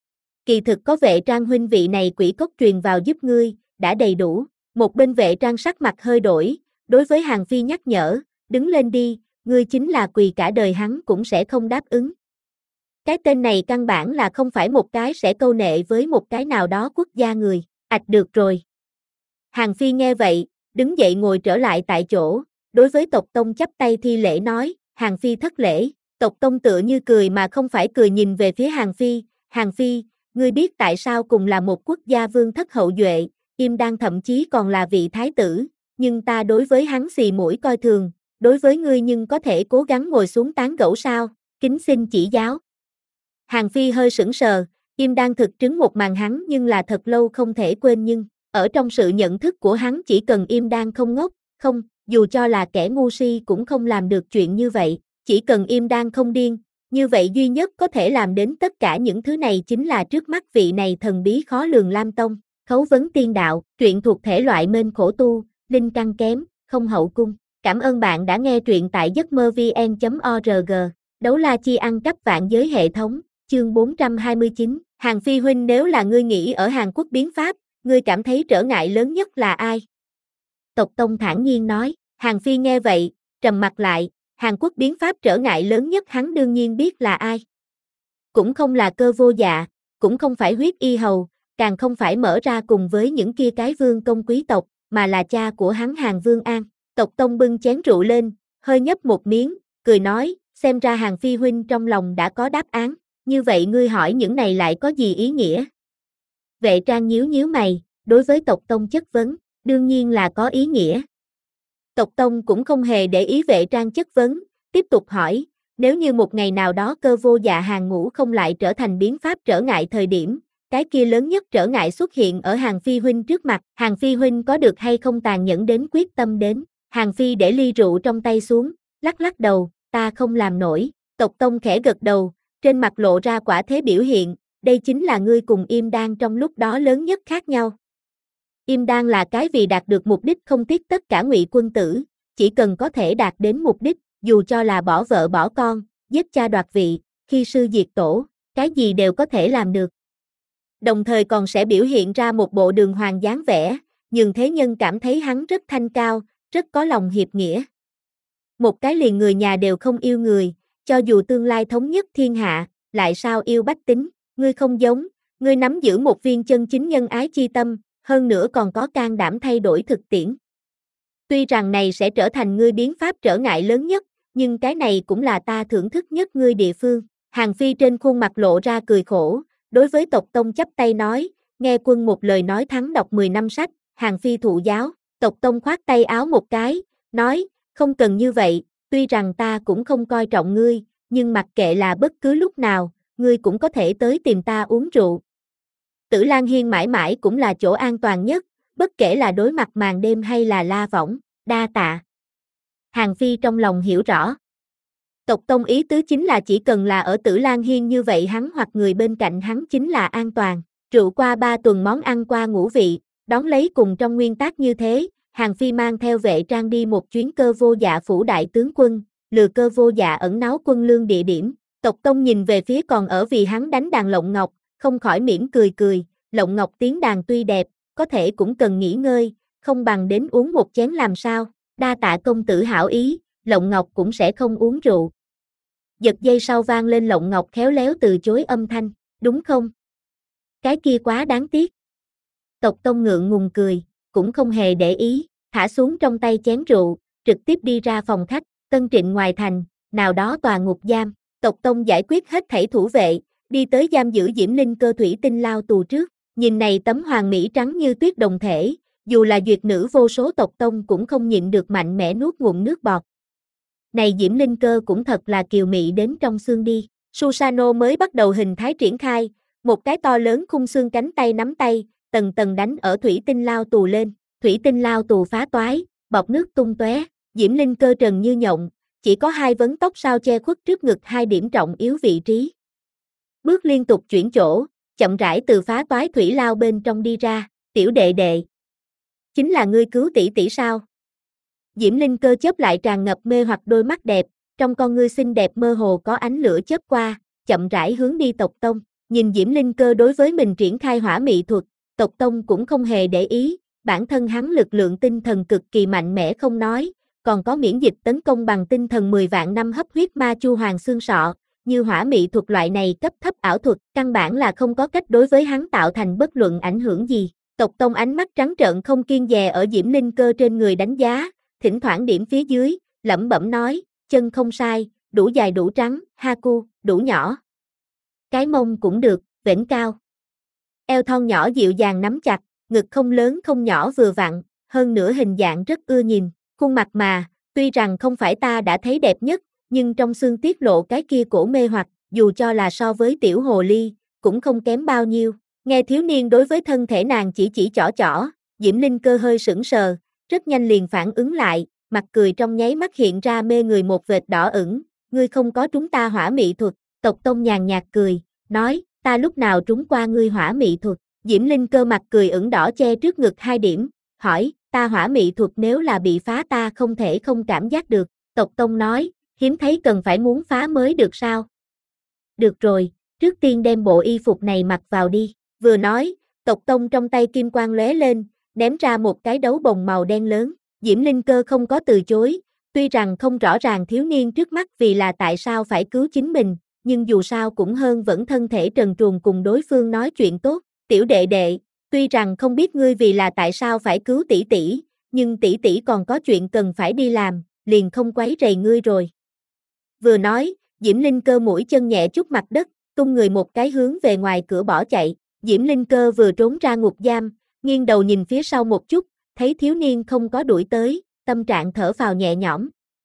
Kỳ thực có Vệ Trang huynh vị này quỷ cốc truyền vào giúp ngươi, đã đầy đủ. Một bên Vệ Trang sắc mặt hơi đổi, đối với Hàng Phi nhắc nhở, đứng lên đi, ngươi chính là quỳ cả đời hắn cũng sẽ không đáp ứng. Cái tên này căn bản là không phải một cái sẽ câu nệ với một cái nào đó quốc gia người, ạch được rồi. Hàng Phi nghe vậy, đứng dậy ngồi trở lại tại chỗ, đối với Tộc Tông chắp tay thi lễ nói, Hàng Phi thất lễ, Tộc Tông tựa như cười mà không phải cười nhìn về phía Hàng Phi, Hàng Phi, ngươi biết tại sao cùng là một quốc gia vương thất hậu duệ, Im Đan thậm chí còn là vị thái tử, nhưng ta đối với hắn xì mũi coi thường, đối với ngươi nhưng có thể cố gắng ngồi xuống tán gẫu sao, kính xin chỉ giáo. Hàng Phi hơi sững sờ, Im Đan thực trứng một màn hắn nhưng là thật lâu không thể quên nhưng, ở trong sự nhận thức của hắn chỉ cần Im Đan không ngốc, không, dù cho là kẻ ngu si cũng không làm được chuyện như vậy, chỉ cần Im Đan không điên, như vậy duy nhất có thể làm đến tất cả những thứ này chính là trước mắt vị này thần bí khó lường Lam Tông, khấu vấn tiên đạo, truyện thuộc thể loại mên khổ tu, linh căn kém, không hậu cung. Cảm ơn bạn đã nghe truyện tại giấc mơ vn chấm org, đấu la chi ăn cắp vạn giới hệ thống, chương bốn trăm hai mươi chín, Hàng Phi huynh nếu là ngươi nghĩ ở Hàn Quốc biến pháp, ngươi cảm thấy trở ngại lớn nhất là ai? Tộc Tông thản nhiên nói, Hàng Phi nghe vậy, trầm mặt lại, Hàn Quốc biến pháp trở ngại lớn nhất hắn đương nhiên biết là ai. Cũng không là Cơ Vô Dạ, cũng không phải Huyết Y Hầu, càng không phải mở ra cùng với những kia cái vương công quý tộc, mà là cha của hắn Hàn Vương An. Tộc Tông bưng chén rượu lên, hơi nhấp một miếng, cười nói, xem ra Hàng Phi huynh trong lòng đã có đáp án, như vậy ngươi hỏi những này lại có gì ý nghĩa? Vệ Trang nhíu nhíu mày, đối với Tộc Tông chất vấn, đương nhiên là có ý nghĩa. Tộc Tông cũng không hề để ý Vệ Trang chất vấn, tiếp tục hỏi, nếu như một ngày nào đó Cơ Vô Dạ Hàng Ngũ không lại trở thành biến pháp trở ngại thời điểm, cái kia lớn nhất trở ngại xuất hiện ở Hàng Phi huynh trước mặt, Hàng Phi huynh có được hay không tàn nhẫn đến quyết tâm đến? Hàng Phi để ly rượu trong tay xuống, lắc lắc đầu, ta không làm nổi. Tộc Tông khẽ gật đầu, trên mặt lộ ra quả thế biểu hiện, đây chính là ngươi cùng Im Đan trong lúc đó lớn nhất khác nhau. Im Đan là cái vì đạt được mục đích không tiếc tất cả Ngụy quân tử, chỉ cần có thể đạt đến mục đích, dù cho là bỏ vợ bỏ con, giết cha đoạt vị, khi sư diệt tổ, cái gì đều có thể làm được. Đồng thời còn sẽ biểu hiện ra một bộ đường hoàng dáng vẻ, nhường thế nhân cảm thấy hắn rất thanh cao, rất có lòng hiệp nghĩa. Một cái liền người nhà đều không yêu người, cho dù tương lai thống nhất thiên hạ, lại sao yêu bách tính, ngươi không giống, ngươi nắm giữ một viên chân chính nhân ái chi tâm, hơn nữa còn có can đảm thay đổi thực tiễn. Tuy rằng này sẽ trở thành ngươi biến pháp trở ngại lớn nhất, nhưng cái này cũng là ta thưởng thức nhất ngươi địa phương. Hàng Phi trên khuôn mặt lộ ra cười khổ, đối với tộc tông chắp tay nói, nghe quân một lời nói thắng đọc mười năm sách, Hàng Phi thụ giáo, tộc tông khoát tay áo một cái, nói, không cần như vậy, tuy rằng ta cũng không coi trọng ngươi, nhưng mặc kệ là bất cứ lúc nào, ngươi cũng có thể tới tìm ta uống rượu. Tử Lan Hiên mãi mãi cũng là chỗ an toàn nhất, bất kể là đối mặt màn đêm hay là la võng, đa tạ. Hàng Phi trong lòng hiểu rõ. Tộc tông ý tứ chính là chỉ cần là ở Tử Lan Hiên như vậy hắn hoặc người bên cạnh hắn chính là an toàn. Rượu qua ba tuần món ăn qua ngũ vị, đón lấy cùng trong nguyên tắc như thế, Hàng Phi mang theo vệ trang đi một chuyến Cơ Vô Dạ phủ đại tướng quân, lừa Cơ Vô Dạ ẩn náu quân lương địa điểm. Tộc tông nhìn về phía còn ở vì hắn đánh đàn Lộng Ngọc, không khỏi mỉm cười cười, Lộng Ngọc tiếng đàn tuy đẹp, có thể cũng cần nghỉ ngơi, không bằng đến uống một chén làm sao, đa tạ công tử hảo ý, Lộng Ngọc cũng sẽ không uống rượu. Giật dây sau vang lên Lộng Ngọc khéo léo từ chối âm thanh, đúng không? Cái kia quá đáng tiếc. Tộc tông ngượng ngùng cười, cũng không hề để ý, thả xuống trong tay chén rượu, trực tiếp đi ra phòng khách, Tân Trịnh ngoài thành, nào đó tòa ngục giam, tộc tông giải quyết hết thảy thủ vệ, đi tới giam giữ Diễm Linh Cơ thủy tinh lao tù trước, nhìn này tấm hoàng mỹ trắng như tuyết đồng thể, dù là duyệt nữ vô số tộc tông cũng không nhịn được mạnh mẽ nuốt ngụm nước bọt. Này Diễm Linh Cơ cũng thật là kiều mị đến trong xương đi, Susano mới bắt đầu hình thái triển khai, một cái to lớn khung xương cánh tay nắm tay, tầng tầng đánh ở thủy tinh lao tù lên, thủy tinh lao tù phá toái, bọt nước tung tóe, Diễm Linh Cơ trần như nhộng, chỉ có hai vấn tóc sao che khuất trước ngực hai điểm trọng yếu vị trí. Bước liên tục chuyển chỗ, chậm rãi từ phá toái thủy lao bên trong đi ra, tiểu đệ đệ. Chính là ngươi cứu tỷ tỷ sao? Diễm Linh Cơ chớp lại tràn ngập mê hoặc đôi mắt đẹp, trong con ngươi xinh đẹp mơ hồ có ánh lửa chớp qua, chậm rãi hướng đi tộc tông, nhìn Diễm Linh Cơ đối với mình triển khai hỏa mị thuật, tộc tông cũng không hề để ý, bản thân hắn lực lượng tinh thần cực kỳ mạnh mẽ không nói, còn có miễn dịch tấn công bằng tinh thần mười vạn năm hấp huyết ma chu hoàng xương sọ, như hỏa mị thuật loại này cấp thấp ảo thuật, căn bản là không có cách đối với hắn tạo thành bất luận ảnh hưởng gì. Tộc tông ánh mắt trắng trợn không kiêng dè ở Diễm Linh Cơ trên người đánh giá, thỉnh thoảng điểm phía dưới, lẩm bẩm nói, chân không sai, đủ dài đủ trắng, haku, đủ nhỏ. Cái mông cũng được, vểnh cao. Eo thon nhỏ dịu dàng nắm chặt, ngực không lớn không nhỏ vừa vặn, hơn nữa hình dạng rất ưa nhìn, khuôn mặt mà, tuy rằng không phải ta đã thấy đẹp nhất, nhưng trong xương tiết lộ cái kia cổ mê hoặc, dù cho là so với tiểu hồ ly, cũng không kém bao nhiêu. Nghe thiếu niên đối với thân thể nàng chỉ chỉ chỏ chỏ, Diễm Linh Cơ hơi sững sờ, rất nhanh liền phản ứng lại, mặt cười trong nháy mắt hiện ra mê người một vệt đỏ ửng, ngươi không có trúng ta hỏa mị thuật, tộc tông nhàn nhạt cười, nói, ta lúc nào trúng qua ngươi hỏa mị thuật, Diễm Linh Cơ mặt cười ửng đỏ che trước ngực hai điểm, hỏi, ta hỏa mị thuật nếu là bị phá ta không thể không cảm giác được, tộc tông nói, hiếm thấy cần phải muốn phá mới được sao? Được rồi, trước tiên đem bộ y phục này mặc vào đi, vừa nói, tộc tông trong tay kim quang lóe lên, ném ra một cái đấu bồng màu đen lớn, Diễm Linh Cơ không có từ chối, tuy rằng không rõ ràng thiếu niên trước mắt vì là tại sao phải cứu chính mình, nhưng dù sao cũng hơn vẫn thân thể trần truồng cùng đối phương nói chuyện tốt, tiểu đệ đệ, tuy rằng không biết ngươi vì là tại sao phải cứu tỷ tỷ, nhưng tỷ tỷ còn có chuyện cần phải đi làm, liền không quấy rầy ngươi rồi. Vừa nói, Diễm Linh Cơ mũi chân nhẹ chút mặt đất, tung người một cái hướng về ngoài cửa bỏ chạy, Diễm Linh Cơ vừa trốn ra ngục giam, nghiêng đầu nhìn phía sau một chút, thấy thiếu niên không có đuổi tới, tâm trạng thở phào nhẹ nhõm.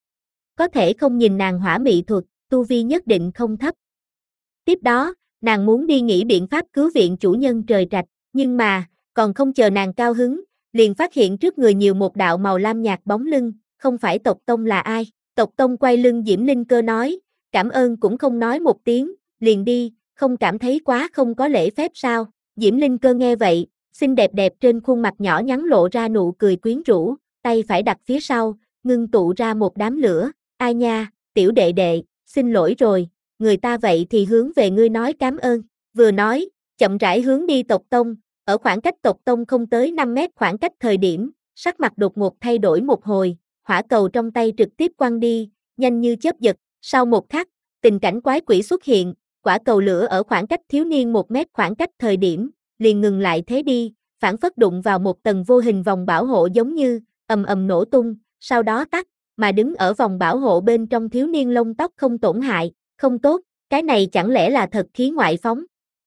Có thể không nhìn nàng hỏa mị thuật, tu vi nhất định không thấp. Tiếp đó, nàng muốn đi nghĩ biện pháp cứu viện chủ nhân trời trạch, nhưng mà, còn không chờ nàng cao hứng, liền phát hiện trước người nhiều một đạo màu lam nhạt bóng lưng, không phải tộc tông là ai. Tộc tông quay lưng Diễm Linh Cơ nói, cảm ơn cũng không nói một tiếng, liền đi, không cảm thấy quá không có lễ phép sao? Diễm Linh Cơ nghe vậy, xinh đẹp đẹp trên khuôn mặt nhỏ nhắn lộ ra nụ cười quyến rũ, tay phải đặt phía sau, ngưng tụ ra một đám lửa, ai nha, tiểu đệ đệ, xin lỗi rồi, người ta vậy thì hướng về ngươi nói cảm ơn, vừa nói, chậm rãi hướng đi tộc tông, ở khoảng cách tộc tông không tới năm mét khoảng cách thời điểm, sắc mặt đột ngột thay đổi một hồi, hỏa cầu trong tay trực tiếp quăng đi, nhanh như chớp giật, sau một khắc, tình cảnh quái quỷ xuất hiện, quả cầu lửa ở khoảng cách thiếu niên một mét khoảng cách thời điểm, liền ngừng lại thế đi, phản phất đụng vào một tầng vô hình vòng bảo hộ giống như, ầm ầm nổ tung, sau đó tắt, mà đứng ở vòng bảo hộ bên trong thiếu niên lông tóc không tổn hại, không tốt, cái này chẳng lẽ là thật khí ngoại phóng.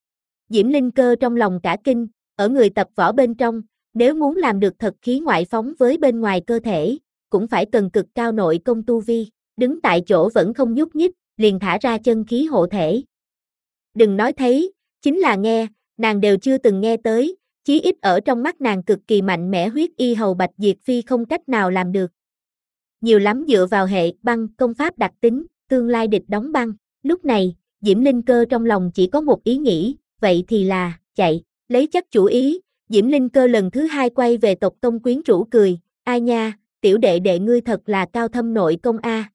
Diễm Linh Cơ trong lòng cả kinh, ở người tập võ bên trong, nếu muốn làm được thật khí ngoại phóng với bên ngoài cơ thể, cũng phải cần cực cao nội công tu vi, đứng tại chỗ vẫn không nhúc nhích, liền thả ra chân khí hộ thể. Đừng nói thấy, chính là nghe, nàng đều chưa từng nghe tới, chí ít ở trong mắt nàng cực kỳ mạnh mẽ huyết y hầu Bạch Diệt Phi không cách nào làm được. Nhiều lắm dựa vào hệ băng công pháp đặc tính, tương lai địch đóng băng, lúc này, Diễm Linh Cơ trong lòng chỉ có một ý nghĩ, vậy thì là, chạy, lấy chắc chủ ý, Diễm Linh Cơ lần thứ hai quay về tộc tông quyến rũ cười, ai nha, tiểu đệ đệ ngươi thật là cao thâm nội công a.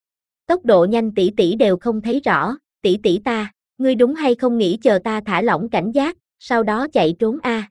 Tốc độ nhanh tỷ tỷ đều không thấy rõ, tỷ tỷ ta, ngươi đúng hay không nghĩ chờ ta thả lỏng cảnh giác, sau đó chạy trốn a.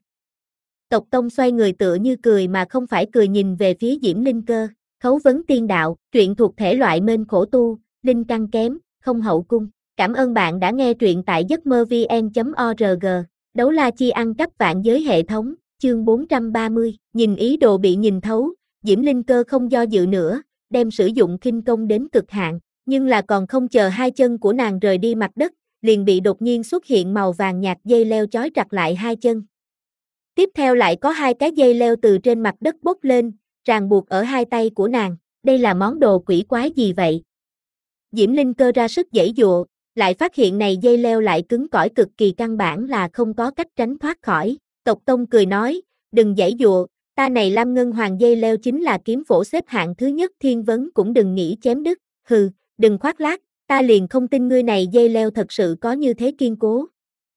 Tộc tông xoay người tựa như cười mà không phải cười nhìn về phía Diễm Linh Cơ, khấu vấn tiên đạo, truyện thuộc thể loại mên khổ tu, linh căn kém, không hậu cung. Cảm ơn bạn đã nghe truyện tại giấc mơ vê en chấm org. Đấu la chi ăn cắp vạn giới hệ thống, chương bốn trăm ba mươi, nhìn ý đồ bị nhìn thấu, Diễm Linh Cơ không do dự nữa, đem sử dụng khinh công đến cực hạn, nhưng là còn không chờ hai chân của nàng rời đi mặt đất, liền bị đột nhiên xuất hiện màu vàng nhạt dây leo chói chặt lại hai chân. Tiếp theo lại có hai cái dây leo từ trên mặt đất bốc lên, ràng buộc ở hai tay của nàng, đây là món đồ quỷ quái gì vậy? Diễm Linh Cơ ra sức giãy giụa, lại phát hiện này dây leo lại cứng cỏi cực kỳ căn bản là không có cách tránh thoát khỏi. Tộc Tông cười nói, đừng giãy giụa, ta này Lam Ngân Hoàng dây leo chính là kiếm phổ xếp hạng thứ nhất thiên vấn cũng đừng nghĩ chém đứt, hừ, đừng khoác lác, ta liền không tin ngươi này dây leo thật sự có như thế kiên cố.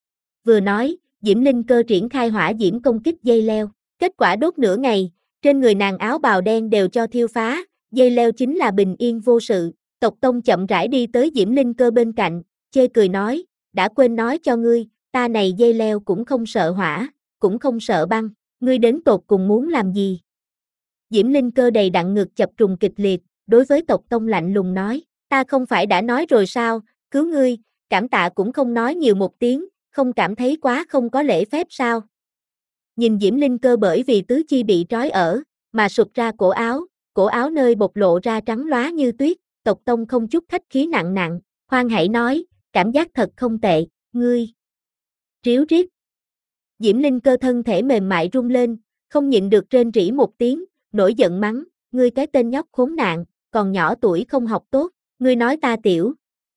Vừa nói, Diễm Linh Cơ triển khai hỏa diễm công kích dây leo, kết quả đốt nửa ngày, trên người nàng áo bào đen đều cho thiêu phá, dây leo chính là bình yên vô sự. Tộc Tông chậm rãi đi tới Diễm Linh Cơ bên cạnh, chê cười nói, đã quên nói cho ngươi, ta này dây leo cũng không sợ hỏa, cũng không sợ băng, ngươi đến tột cùng muốn làm gì? Diễm Linh Cơ đầy đặn ngực chập trùng kịch liệt, đối với Tộc Tông lạnh lùng nói, ta không phải đã nói rồi sao, cứu ngươi, cảm tạ cũng không nói nhiều một tiếng, không cảm thấy quá không có lễ phép sao? Nhìn Diễm Linh Cơ bởi vì tứ chi bị trói ở, mà sụt ra cổ áo, cổ áo nơi bộc lộ ra trắng lóa như tuyết, Tộc Tông không chút khách khí nặng nặng, khoan hãy nói, cảm giác thật không tệ, ngươi. Ríu rít. Diễm Linh Cơ thân thể mềm mại rung lên, không nhịn được rên rỉ một tiếng, nổi giận mắng, ngươi cái tên nhóc khốn nạn, còn nhỏ tuổi không học tốt, ngươi nói ta tiểu.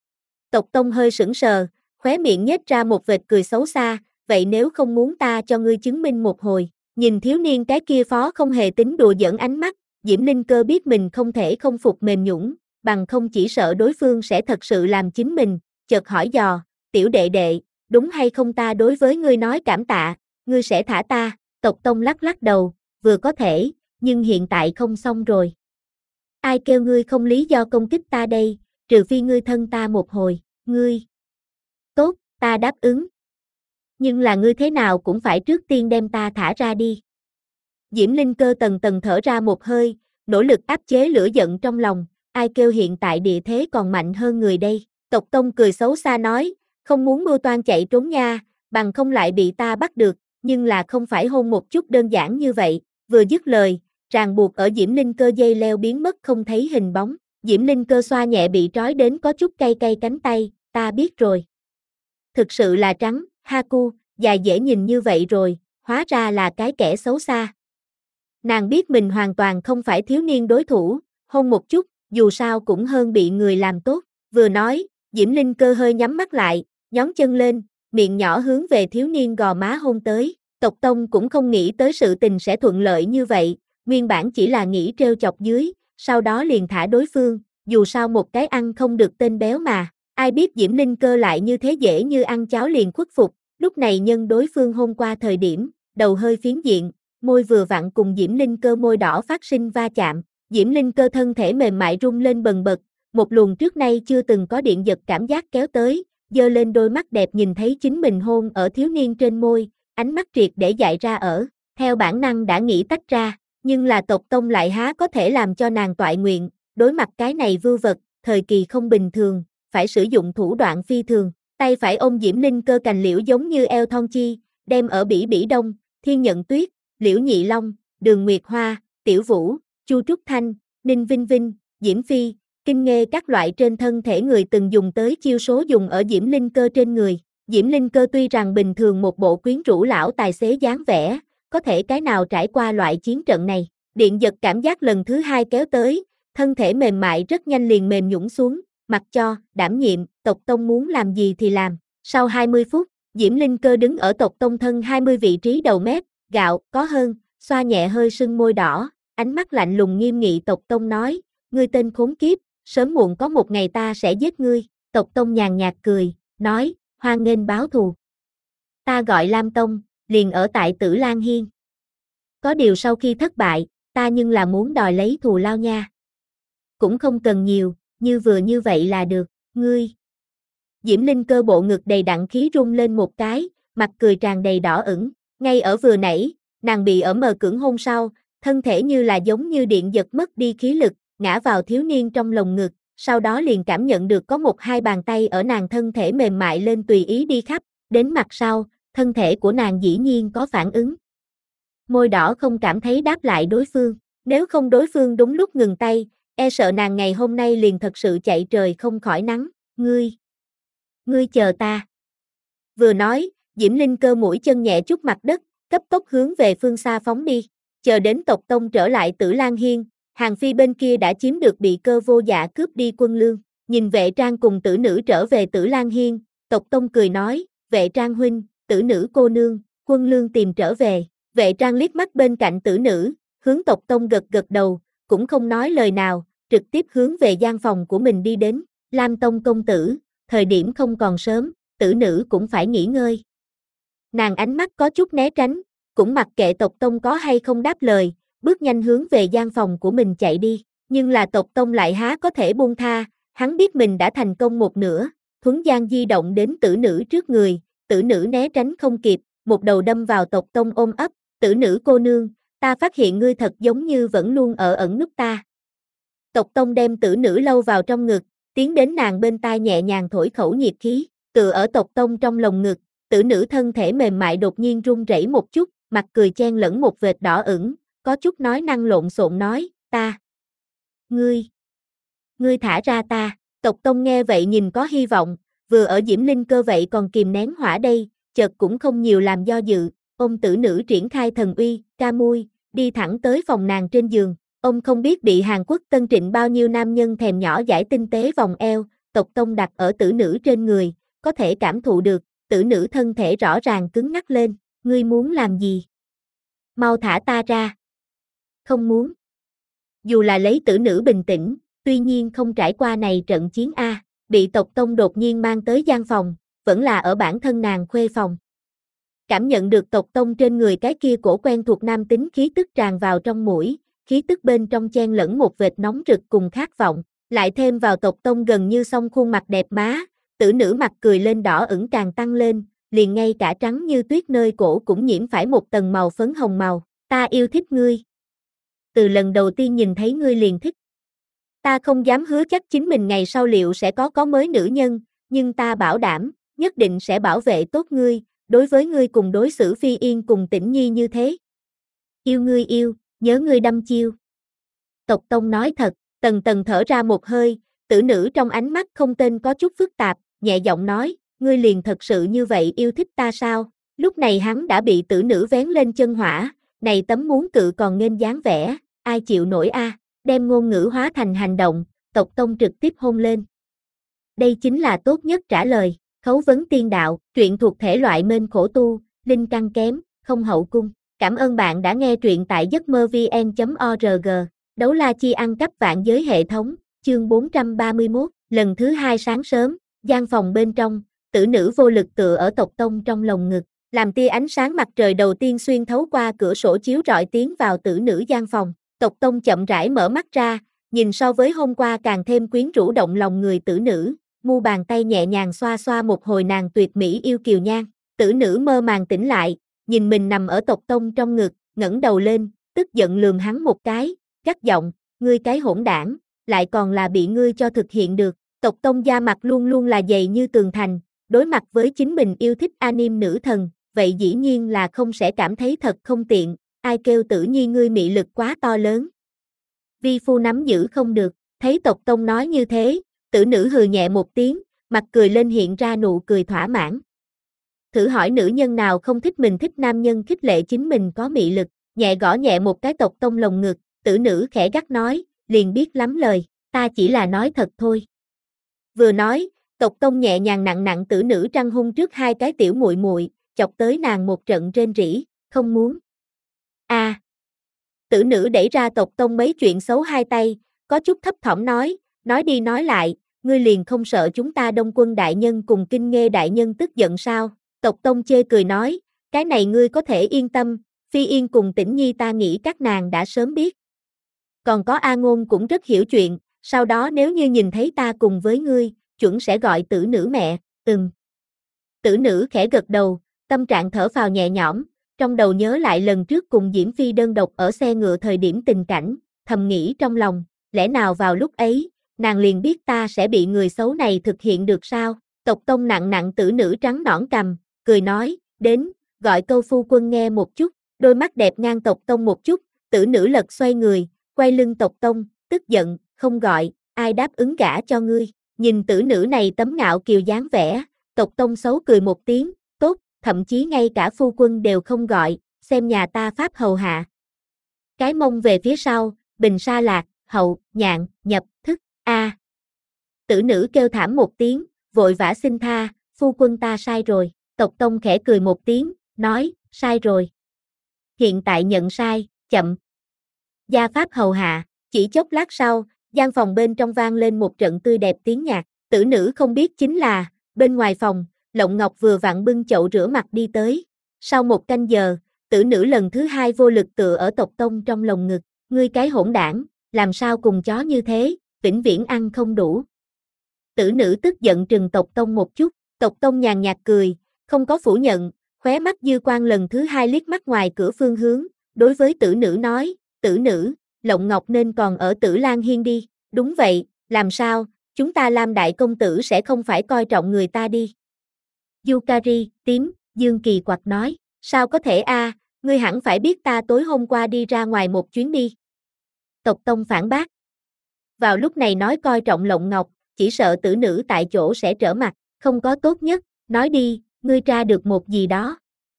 Tộc Tông hơi sững sờ, khóe miệng nhếch ra một vệt cười xấu xa, vậy nếu không muốn ta cho ngươi chứng minh một hồi, nhìn thiếu niên cái kia phó không hề tính đùa giỡn ánh mắt, Diễm Linh Cơ biết mình không thể không phục mềm nhũn, bằng không chỉ sợ đối phương sẽ thật sự làm chính mình, chợt hỏi dò, tiểu đệ đệ, đúng hay không ta đối với ngươi nói cảm tạ, ngươi sẽ thả ta, Tộc Tông lắc lắc đầu, vừa có thể, nhưng hiện tại không xong rồi. Ai kêu ngươi không lý do công kích ta đây, trừ phi ngươi thân ta một hồi, ngươi. Tốt, ta đáp ứng. Nhưng là ngươi thế nào cũng phải trước tiên đem ta thả ra đi. Diễm Linh Cơ tầng tầng thở ra một hơi, nỗ lực áp chế lửa giận trong lòng, ai kêu hiện tại địa thế còn mạnh hơn người đây. Tộc Tông cười xấu xa nói, không muốn mưu toan chạy trốn nha, bằng không lại bị ta bắt được, nhưng là không phải hôn một chút đơn giản như vậy, vừa dứt lời, ràng buộc ở Diễm Linh Cơ dây leo biến mất không thấy hình bóng, Diễm Linh Cơ xoa nhẹ bị trói đến có chút cay cay cánh tay, ta biết rồi. Thực sự là trắng, Haku, dài dễ nhìn như vậy rồi, hóa ra là cái kẻ xấu xa. Nàng biết mình hoàn toàn không phải thiếu niên đối thủ, hôn một chút, dù sao cũng hơn bị người làm tốt, vừa nói, Diễm Linh Cơ hơi nhắm mắt lại, nhón chân lên, miệng nhỏ hướng về thiếu niên gò má hôn tới, Tộc Tông cũng không nghĩ tới sự tình sẽ thuận lợi như vậy, nguyên bản chỉ là nghĩ trêu chọc dưới, sau đó liền thả đối phương, dù sao một cái ăn không được tên béo mà, Ai biết Diễm Linh Cơ lại như thế dễ như ăn cháo liền khuất phục, lúc này nhân đối phương hôn qua thời điểm, đầu hơi phiến diện, môi vừa vặn cùng Diễm Linh Cơ môi đỏ phát sinh va chạm, Diễm Linh Cơ thân thể mềm mại rung lên bần bật, một luồng trước nay chưa từng có điện giật cảm giác kéo tới, giơ lên đôi mắt đẹp nhìn thấy chính mình hôn ở thiếu niên trên môi, ánh mắt triệt để dại ra ở, theo bản năng đã nghĩ tách ra, nhưng là tộc tông lại há có thể làm cho nàng toại nguyện, đối mặt cái này vưu vật, thời kỳ không bình thường, phải sử dụng thủ đoạn phi thường, tay phải ôm Diễm Linh Cơ cành liễu giống như eo thon chi, đem ở Bỉ Bỉ Đông, Thiên Nhận Tuyết, Liễu Nhị Long, Đường Nguyệt Hoa, Tiểu Vũ, Chu Trúc Thanh, Ninh Vinh Vinh, Diễm Phi, Kinh Nghê các loại trên thân thể người từng dùng tới chiêu số dùng ở Diễm Linh Cơ trên người. Diễm Linh Cơ tuy rằng bình thường một bộ quyến rũ lão tài xế dáng vẻ, có thể cái nào trải qua loại chiến trận này, điện giật cảm giác lần thứ hai kéo tới, thân thể mềm mại rất nhanh liền mềm nhũn xuống, mặc cho, đảm nhiệm, tộc tông muốn làm gì thì làm. Sau hai mươi phút, Diễm Linh Cơ đứng ở tộc tông thân hai mươi vị trí đầu mép, gạo, có hơn, xoa nhẹ hơi sưng môi đỏ, ánh mắt lạnh lùng nghiêm nghị tộc tông nói, ngươi tên khốn kiếp, sớm muộn có một ngày ta sẽ giết ngươi, tộc tông nhàn nhạt cười, nói, hoan nghênh báo thù. Ta gọi Lam Tông, liền ở tại Tử Lan Hiên. Có điều sau khi thất bại, ta nhưng là muốn đòi lấy thù lao nha. Cũng không cần nhiều, như vừa như vậy là được, ngươi. Diễm Linh Cơ bộ ngực đầy đặn khí rung lên một cái, mặt cười tràn đầy đỏ ửng, ngay ở vừa nãy, nàng bị ở mờ cưỡng hôn sau, thân thể như là giống như điện giật mất đi khí lực, ngã vào thiếu niên trong lồng ngực, sau đó liền cảm nhận được có một hai bàn tay ở nàng thân thể mềm mại lên tùy ý đi khắp, đến mặt sau, thân thể của nàng dĩ nhiên có phản ứng. Môi đỏ không cảm thấy đáp lại đối phương, nếu không đối phương đúng lúc ngừng tay, e sợ nàng ngày hôm nay liền thật sự chạy trời không khỏi nắng, ngươi, ngươi chờ ta. Vừa nói, Diễm Linh Cơ mũi chân nhẹ chút mặt đất, cấp tốc hướng về phương xa phóng đi, chờ đến tộc tông trở lại Tử Lan Hiên, Hàng Phi bên kia đã chiếm được bị Cơ Vô Dạ cướp đi quân lương, nhìn Vệ Trang cùng tử nữ trở về Tử Lan Hiên, tộc tông cười nói, Vệ Trang huynh, tử nữ cô nương, quân lương tìm trở về, Vệ Trang liếc mắt bên cạnh tử nữ, hướng tộc tông gật gật đầu, cũng không nói lời nào, trực tiếp hướng về gian phòng của mình đi đến, Lam Tông công tử, thời điểm không còn sớm, tử nữ cũng phải nghỉ ngơi. Nàng ánh mắt có chút né tránh, cũng mặc kệ tộc tông có hay không đáp lời, bước nhanh hướng về gian phòng của mình chạy đi, nhưng là tộc tông lại há có thể buông tha, hắn biết mình đã thành công một nửa, thuấn gian di động đến tử nữ trước người, tử nữ né tránh không kịp, một đầu đâm vào tộc tông ôm ấp, tử nữ cô nương, ta phát hiện ngươi thật giống như vẫn luôn ở ẩn núp ta. Tộc tông đem tử nữ lâu vào trong ngực, tiến đến nàng bên tai nhẹ nhàng thổi khẩu nhiệt khí, tựa ở tộc tông trong lồng ngực, tử nữ thân thể mềm mại đột nhiên run rẩy một chút, mặt cười chen lẫn một vệt đỏ ửng, có chút nói năng lộn xộn nói, ta, ngươi, ngươi thả ra ta, tộc tông nghe vậy nhìn có hy vọng, vừa ở Diễm Linh Cơ vậy còn kìm nén hỏa đây, chợt cũng không nhiều làm do dự, ôm tử nữ triển khai thần uy, ca mui, đi thẳng tới phòng nàng trên giường, ông không biết bị Hàn Quốc Tân Trịnh bao nhiêu nam nhân thèm nhỏ dãi tinh tế vòng eo, tộc tông đặt ở tử nữ trên người, có thể cảm thụ được, tử nữ thân thể rõ ràng cứng ngắc lên, ngươi muốn làm gì? Mau thả ta ra. Không muốn. Dù là lấy tử nữ bình tĩnh, tuy nhiên không trải qua này trận chiến A, bị tộc tông đột nhiên mang tới gian phòng, vẫn là ở bản thân nàng khuê phòng. Cảm nhận được tộc tông trên người cái kia cổ quen thuộc nam tính khí tức tràn vào trong mũi, khí tức bên trong chen lẫn một vệt nóng rực cùng khát vọng, lại thêm vào tộc tông gần như song khuôn mặt đẹp má, tử nữ mặt cười lên đỏ ửng càng tăng lên, liền ngay cả trắng như tuyết nơi cổ cũng nhiễm phải một tầng màu phấn hồng màu, ta yêu thích ngươi. Từ lần đầu tiên nhìn thấy ngươi liền thích. Ta không dám hứa chắc chính mình ngày sau liệu sẽ có có mới nữ nhân, nhưng ta bảo đảm, nhất định sẽ bảo vệ tốt ngươi, đối với ngươi cùng đối xử Phi Yên cùng Tĩnh Nhi như thế. Yêu ngươi yêu, nhớ ngươi đâm chiêu. Tộc tông nói thật, tần tần thở ra một hơi, tử nữ trong ánh mắt không tên có chút phức tạp, nhẹ giọng nói, ngươi liền thật sự như vậy yêu thích ta sao? Lúc này hắn đã bị tử nữ vén lên chân hỏa, này tấm muốn cự còn nghênh dáng vẻ, ai chịu nổi a? Đem ngôn ngữ hóa thành hành động, tộc tông trực tiếp hôn lên. Đây chính là tốt nhất trả lời, khấu vấn tiên đạo, truyện thuộc thể loại mên khổ tu, linh căn kém, không hậu cung. Cảm ơn bạn đã nghe truyện tại giấc mơ vn chấm org. Đấu la chi ăn cắp vạn giới hệ thống, chương bốn trăm ba mươi mốt, lần thứ hai sáng sớm. Gian phòng bên trong, tử nữ vô lực tựa ở Tộc Tông trong lồng ngực, làm tia ánh sáng mặt trời đầu tiên xuyên thấu qua cửa sổ chiếu rọi tiến vào tử nữ gian phòng. Tộc Tông chậm rãi mở mắt ra, nhìn so với hôm qua càng thêm quyến rũ động lòng người tử nữ, mu bàn tay nhẹ nhàng xoa xoa một hồi nàng tuyệt mỹ yêu kiều nhan. Tử nữ mơ màng tỉnh lại, nhìn mình nằm ở Tộc Tông trong ngực, ngẩng đầu lên, tức giận lườm hắn một cái, gắt giọng, ngươi cái hỗn đảng, lại còn là bị ngươi cho thực hiện được. Tộc Tông da mặt luôn luôn là dày như tường thành, đối mặt với chính mình yêu thích anime nữ thần, vậy dĩ nhiên là không sẽ cảm thấy thật không tiện, ai kêu Tử Nhi ngươi mị lực quá to lớn. Vi phu nắm giữ không được, thấy Tộc Tông nói như thế, tử nữ hừ nhẹ một tiếng, mặt cười lên hiện ra nụ cười thỏa mãn. Thử hỏi nữ nhân nào không thích mình thích nam nhân khích lệ chính mình có mị lực, nhẹ gõ nhẹ một cái Tộc Tông lồng ngực, tử nữ khẽ gắt nói, liền biết lắm lời, ta chỉ là nói thật thôi. Vừa nói, Tộc Tông nhẹ nhàng nặng nặng tử nữ trăng hung trước hai cái tiểu muội muội, chọc tới nàng một trận rên rỉ, không muốn. A. À. Tử nữ đẩy ra Tộc Tông mấy chuyện xấu hai tay, có chút thấp thỏm nói, nói đi nói lại, ngươi liền không sợ chúng ta Đông Quân đại nhân cùng Kinh Nghê đại nhân tức giận sao? Tộc Tông chê cười nói, cái này ngươi có thể yên tâm, Phi Yên cùng Tĩnh Nhi ta nghĩ các nàng đã sớm biết. Còn có A Ngôn cũng rất hiểu chuyện, sau đó nếu như nhìn thấy ta cùng với ngươi, chuẩn sẽ gọi tử nữ mẹ, ừm. Tử nữ khẽ gật đầu, tâm trạng thở phào nhẹ nhõm, trong đầu nhớ lại lần trước cùng Diễm Phi đơn độc ở xe ngựa thời điểm tình cảnh, thầm nghĩ trong lòng, lẽ nào vào lúc ấy, nàng liền biết ta sẽ bị người xấu này thực hiện được sao? Tộc Tông nặng nặng tử nữ trắng nõn cằm, cười nói, đến, gọi câu phu quân nghe một chút, đôi mắt đẹp ngang Tộc Tông một chút, tử nữ lật xoay người, quay lưng Tộc Tông, tức giận, không gọi, ai đáp ứng gả cho ngươi? Nhìn tử nữ này tấm ngạo kiều dáng vẻ, Tộc Tông xấu cười một tiếng, tốt, thậm chí ngay cả phu quân đều không gọi, xem nhà ta pháp hầu hạ. Cái mông về phía sau, bình sa lạc, hậu, nhạn, nhập, thức, a. À. Tử nữ kêu thảm một tiếng, vội vã xin tha, phu quân ta sai rồi. Tộc Tông khẽ cười một tiếng, nói, sai rồi. Hiện tại nhận sai, chậm. Gia pháp hầu hạ, chỉ chốc lát sau, gian phòng bên trong vang lên một trận tươi đẹp tiếng nhạc, tử nữ không biết chính là, bên ngoài phòng, Lộng Ngọc vừa vặn bưng chậu rửa mặt đi tới. Sau một canh giờ, tử nữ lần thứ hai vô lực tựa ở Tộc Tông trong lồng ngực, ngươi cái hỗn đảng, làm sao cùng chó như thế, vĩnh viễn ăn không đủ. Tử nữ tức giận trừng Tộc Tông một chút, Tộc Tông nhàn nhạt cười, không có phủ nhận, khóe mắt dư quang lần thứ hai liếc mắt ngoài cửa phương hướng, đối với tử nữ nói, tử nữ, Lộng Ngọc nên còn ở Tử Lan Hiên đi, đúng vậy, làm sao, chúng ta Lam đại công tử sẽ không phải coi trọng người ta đi. Yukari, tím, Dương Kỳ quặc nói, sao có thể a, à, ngươi hẳn phải biết ta tối hôm qua đi ra ngoài một chuyến đi. Tộc Tông phản bác. Vào lúc này nói coi trọng Lộng Ngọc, chỉ sợ tử nữ tại chỗ sẽ trở mặt, không có tốt nhất, nói đi, ngươi tra được một gì đó.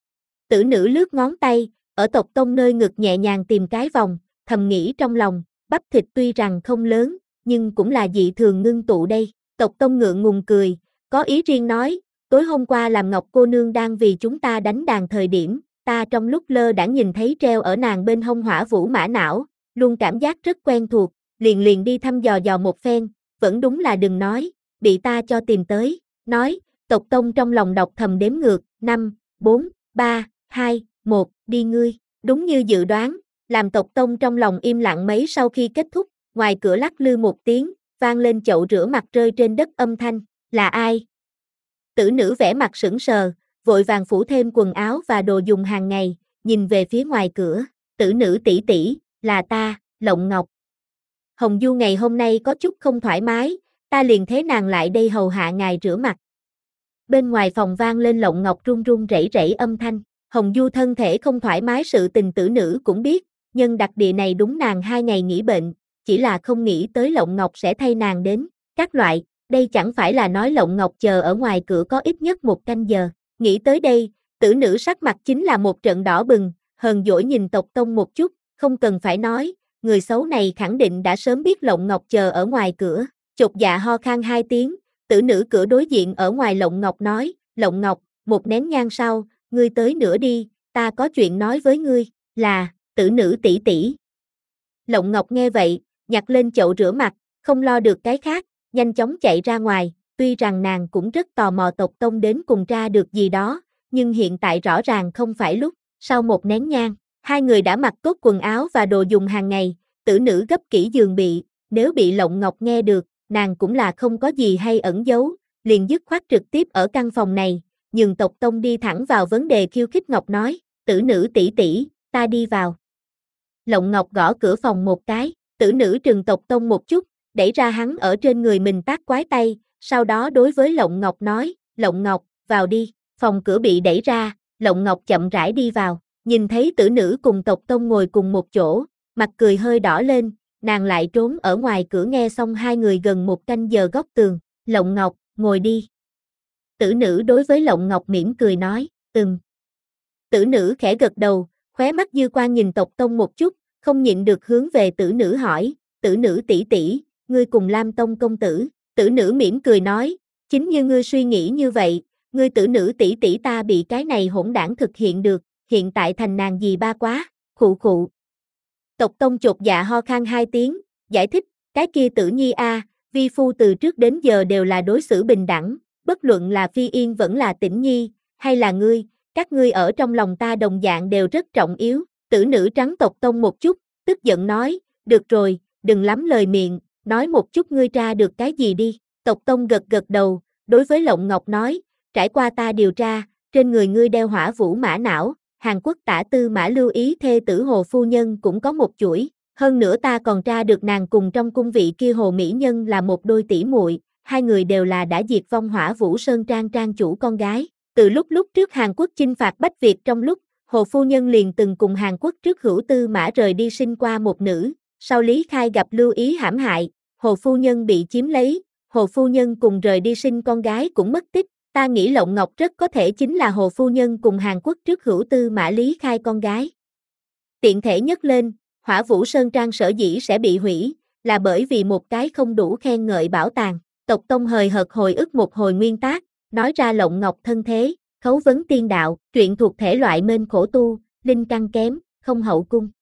Tử nữ lướt ngón tay, ở Tộc Tông nơi ngực nhẹ nhàng tìm cái vòng, thầm nghĩ trong lòng, bắp thịt tuy rằng không lớn, nhưng cũng là dị thường ngưng tụ đây. Tộc Tông ngượng ngùng cười, có ý riêng nói, tối hôm qua làm Ngọc cô nương đang vì chúng ta đánh đàn thời điểm, ta trong lúc lơ đãng nhìn thấy treo ở nàng bên hông hỏa vũ mã não, luôn cảm giác rất quen thuộc, liền liền đi thăm dò dò một phen, vẫn đúng là đừng nói, bị ta cho tìm tới, nói, Tộc Tông trong lòng đọc thầm đếm ngược, năm, bốn, ba, hai, một, đi ngươi, đúng như dự đoán, làm Tộc Tông trong lòng im lặng mấy sau khi kết thúc, ngoài cửa lắc lư một tiếng, vang lên chậu rửa mặt rơi trên đất âm thanh, là ai? Tử nữ vẻ mặt sững sờ, vội vàng phủ thêm quần áo và đồ dùng hàng ngày, nhìn về phía ngoài cửa, tử nữ tỷ tỷ, là ta, Lộng Ngọc. Hồng Du ngày hôm nay có chút không thoải mái, ta liền thế nàng lại đây hầu hạ ngài rửa mặt. Bên ngoài phòng vang lên Lộng Ngọc run run rẩy rẩy âm thanh, Hồng Du thân thể không thoải mái sự tình tử nữ cũng biết, nhân đặc địa này đúng nàng hai ngày nghỉ bệnh, chỉ là không nghĩ tới Lộng Ngọc sẽ thay nàng đến, các loại, đây chẳng phải là nói Lộng Ngọc chờ ở ngoài cửa có ít nhất một canh giờ, nghĩ tới đây, tử nữ sắc mặt chính là một trận đỏ bừng, hờn dỗi nhìn Tộc Tông một chút, không cần phải nói, người xấu này khẳng định đã sớm biết Lộng Ngọc chờ ở ngoài cửa, chột dạ ho khan hai tiếng, tử nữ cửa đối diện ở ngoài Lộng Ngọc nói, Lộng Ngọc, một nén nhang sau, ngươi tới nữa đi, ta có chuyện nói với ngươi, là, tử nữ tỷ tỷ. Lộng Ngọc nghe vậy, nhặt lên chậu rửa mặt, không lo được cái khác, nhanh chóng chạy ra ngoài, tuy rằng nàng cũng rất tò mò tộc tông đến cùng tra được gì đó, nhưng hiện tại rõ ràng không phải lúc. Sau một nén nhang, hai người đã mặc tốt quần áo và đồ dùng hàng ngày, tử nữ gấp kỹ giường bị, nếu bị Lộng Ngọc nghe được, nàng cũng là không có gì hay ẩn giấu, liền dứt khoát trực tiếp ở căn phòng này, nhường tộc tông đi thẳng vào vấn đề khiêu khích. Ngọc nói, tử nữ tỷ tỷ, ta đi vào. Lộng Ngọc gõ cửa phòng một cái, tử nữ trừng tộc tông một chút, đẩy ra hắn ở trên người mình tác quái tay, sau đó đối với Lộng Ngọc nói, Lộng Ngọc, vào đi. Phòng cửa bị đẩy ra, Lộng Ngọc chậm rãi đi vào, nhìn thấy tử nữ cùng tộc tông ngồi cùng một chỗ, mặt cười hơi đỏ lên, nàng lại trốn ở ngoài cửa nghe xong hai người gần một canh giờ góc tường. Lộng Ngọc, ngồi đi. Tử nữ đối với Lộng Ngọc mỉm cười nói, ừm. Tử nữ khẽ gật đầu, khóe mắt dư quan nhìn tộc tông một chút, không nhịn được hướng về tử nữ hỏi, tử nữ tỷ tỷ, ngươi cùng Lam Tông công tử. Tử nữ mỉm cười nói, chính như ngươi suy nghĩ như vậy, ngươi tử nữ tỷ tỷ ta bị cái này hỗn đảng thực hiện được, hiện tại thành nàng dì ba quá, khụ khụ. Tộc tông chột dạ ho khan hai tiếng, giải thích, cái kia tử nhi a, vi phu từ trước đến giờ đều là đối xử bình đẳng, bất luận là Phi Yên vẫn là Tĩnh Nhi, hay là ngươi, các ngươi ở trong lòng ta đồng dạng đều rất trọng yếu. Tử nữ trắng tộc tông một chút, tức giận nói, được rồi, đừng lắm lời miệng, nói một chút ngươi tra được cái gì đi. Tộc tông gật gật đầu, đối với Lộng Ngọc nói, trải qua ta điều tra, trên người ngươi đeo hỏa vũ mã não, Hàn Quốc tả tư mã Lưu Ý thê tử Hồ phu nhân cũng có một chuỗi, hơn nữa ta còn tra được nàng cùng trong cung vị kia Hồ mỹ nhân là một đôi tỷ muội, hai người đều là đã diệt vong Hỏa Vũ Sơn trang trang chủ con gái. Từ lúc lúc trước Hàn Quốc chinh phạt Bách Việt trong lúc, Hồ phu nhân liền từng cùng Hàn Quốc trước hữu tư mã rời đi sinh qua một nữ, sau Lý Khai gặp Lưu Ý hãm hại, Hồ phu nhân bị chiếm lấy, Hồ phu nhân cùng rời đi sinh con gái cũng mất tích. Ta nghĩ Lộng Ngọc rất có thể chính là Hồ phu nhân cùng Hàn Quốc trước hữu tư mã Lý Khai con gái. Tiện thể nhắc lên, Hỏa Vũ Sơn trang sở dĩ sẽ bị hủy, là bởi vì một cái không đủ khen ngợi bảo tàng. Tộc tông hời hợt hồi ức một hồi nguyên tác, nói ra Lộng Ngọc thân thế, khấu vấn tiên đạo, truyện thuộc thể loại mên khổ tu, linh căn kém, không hậu cung.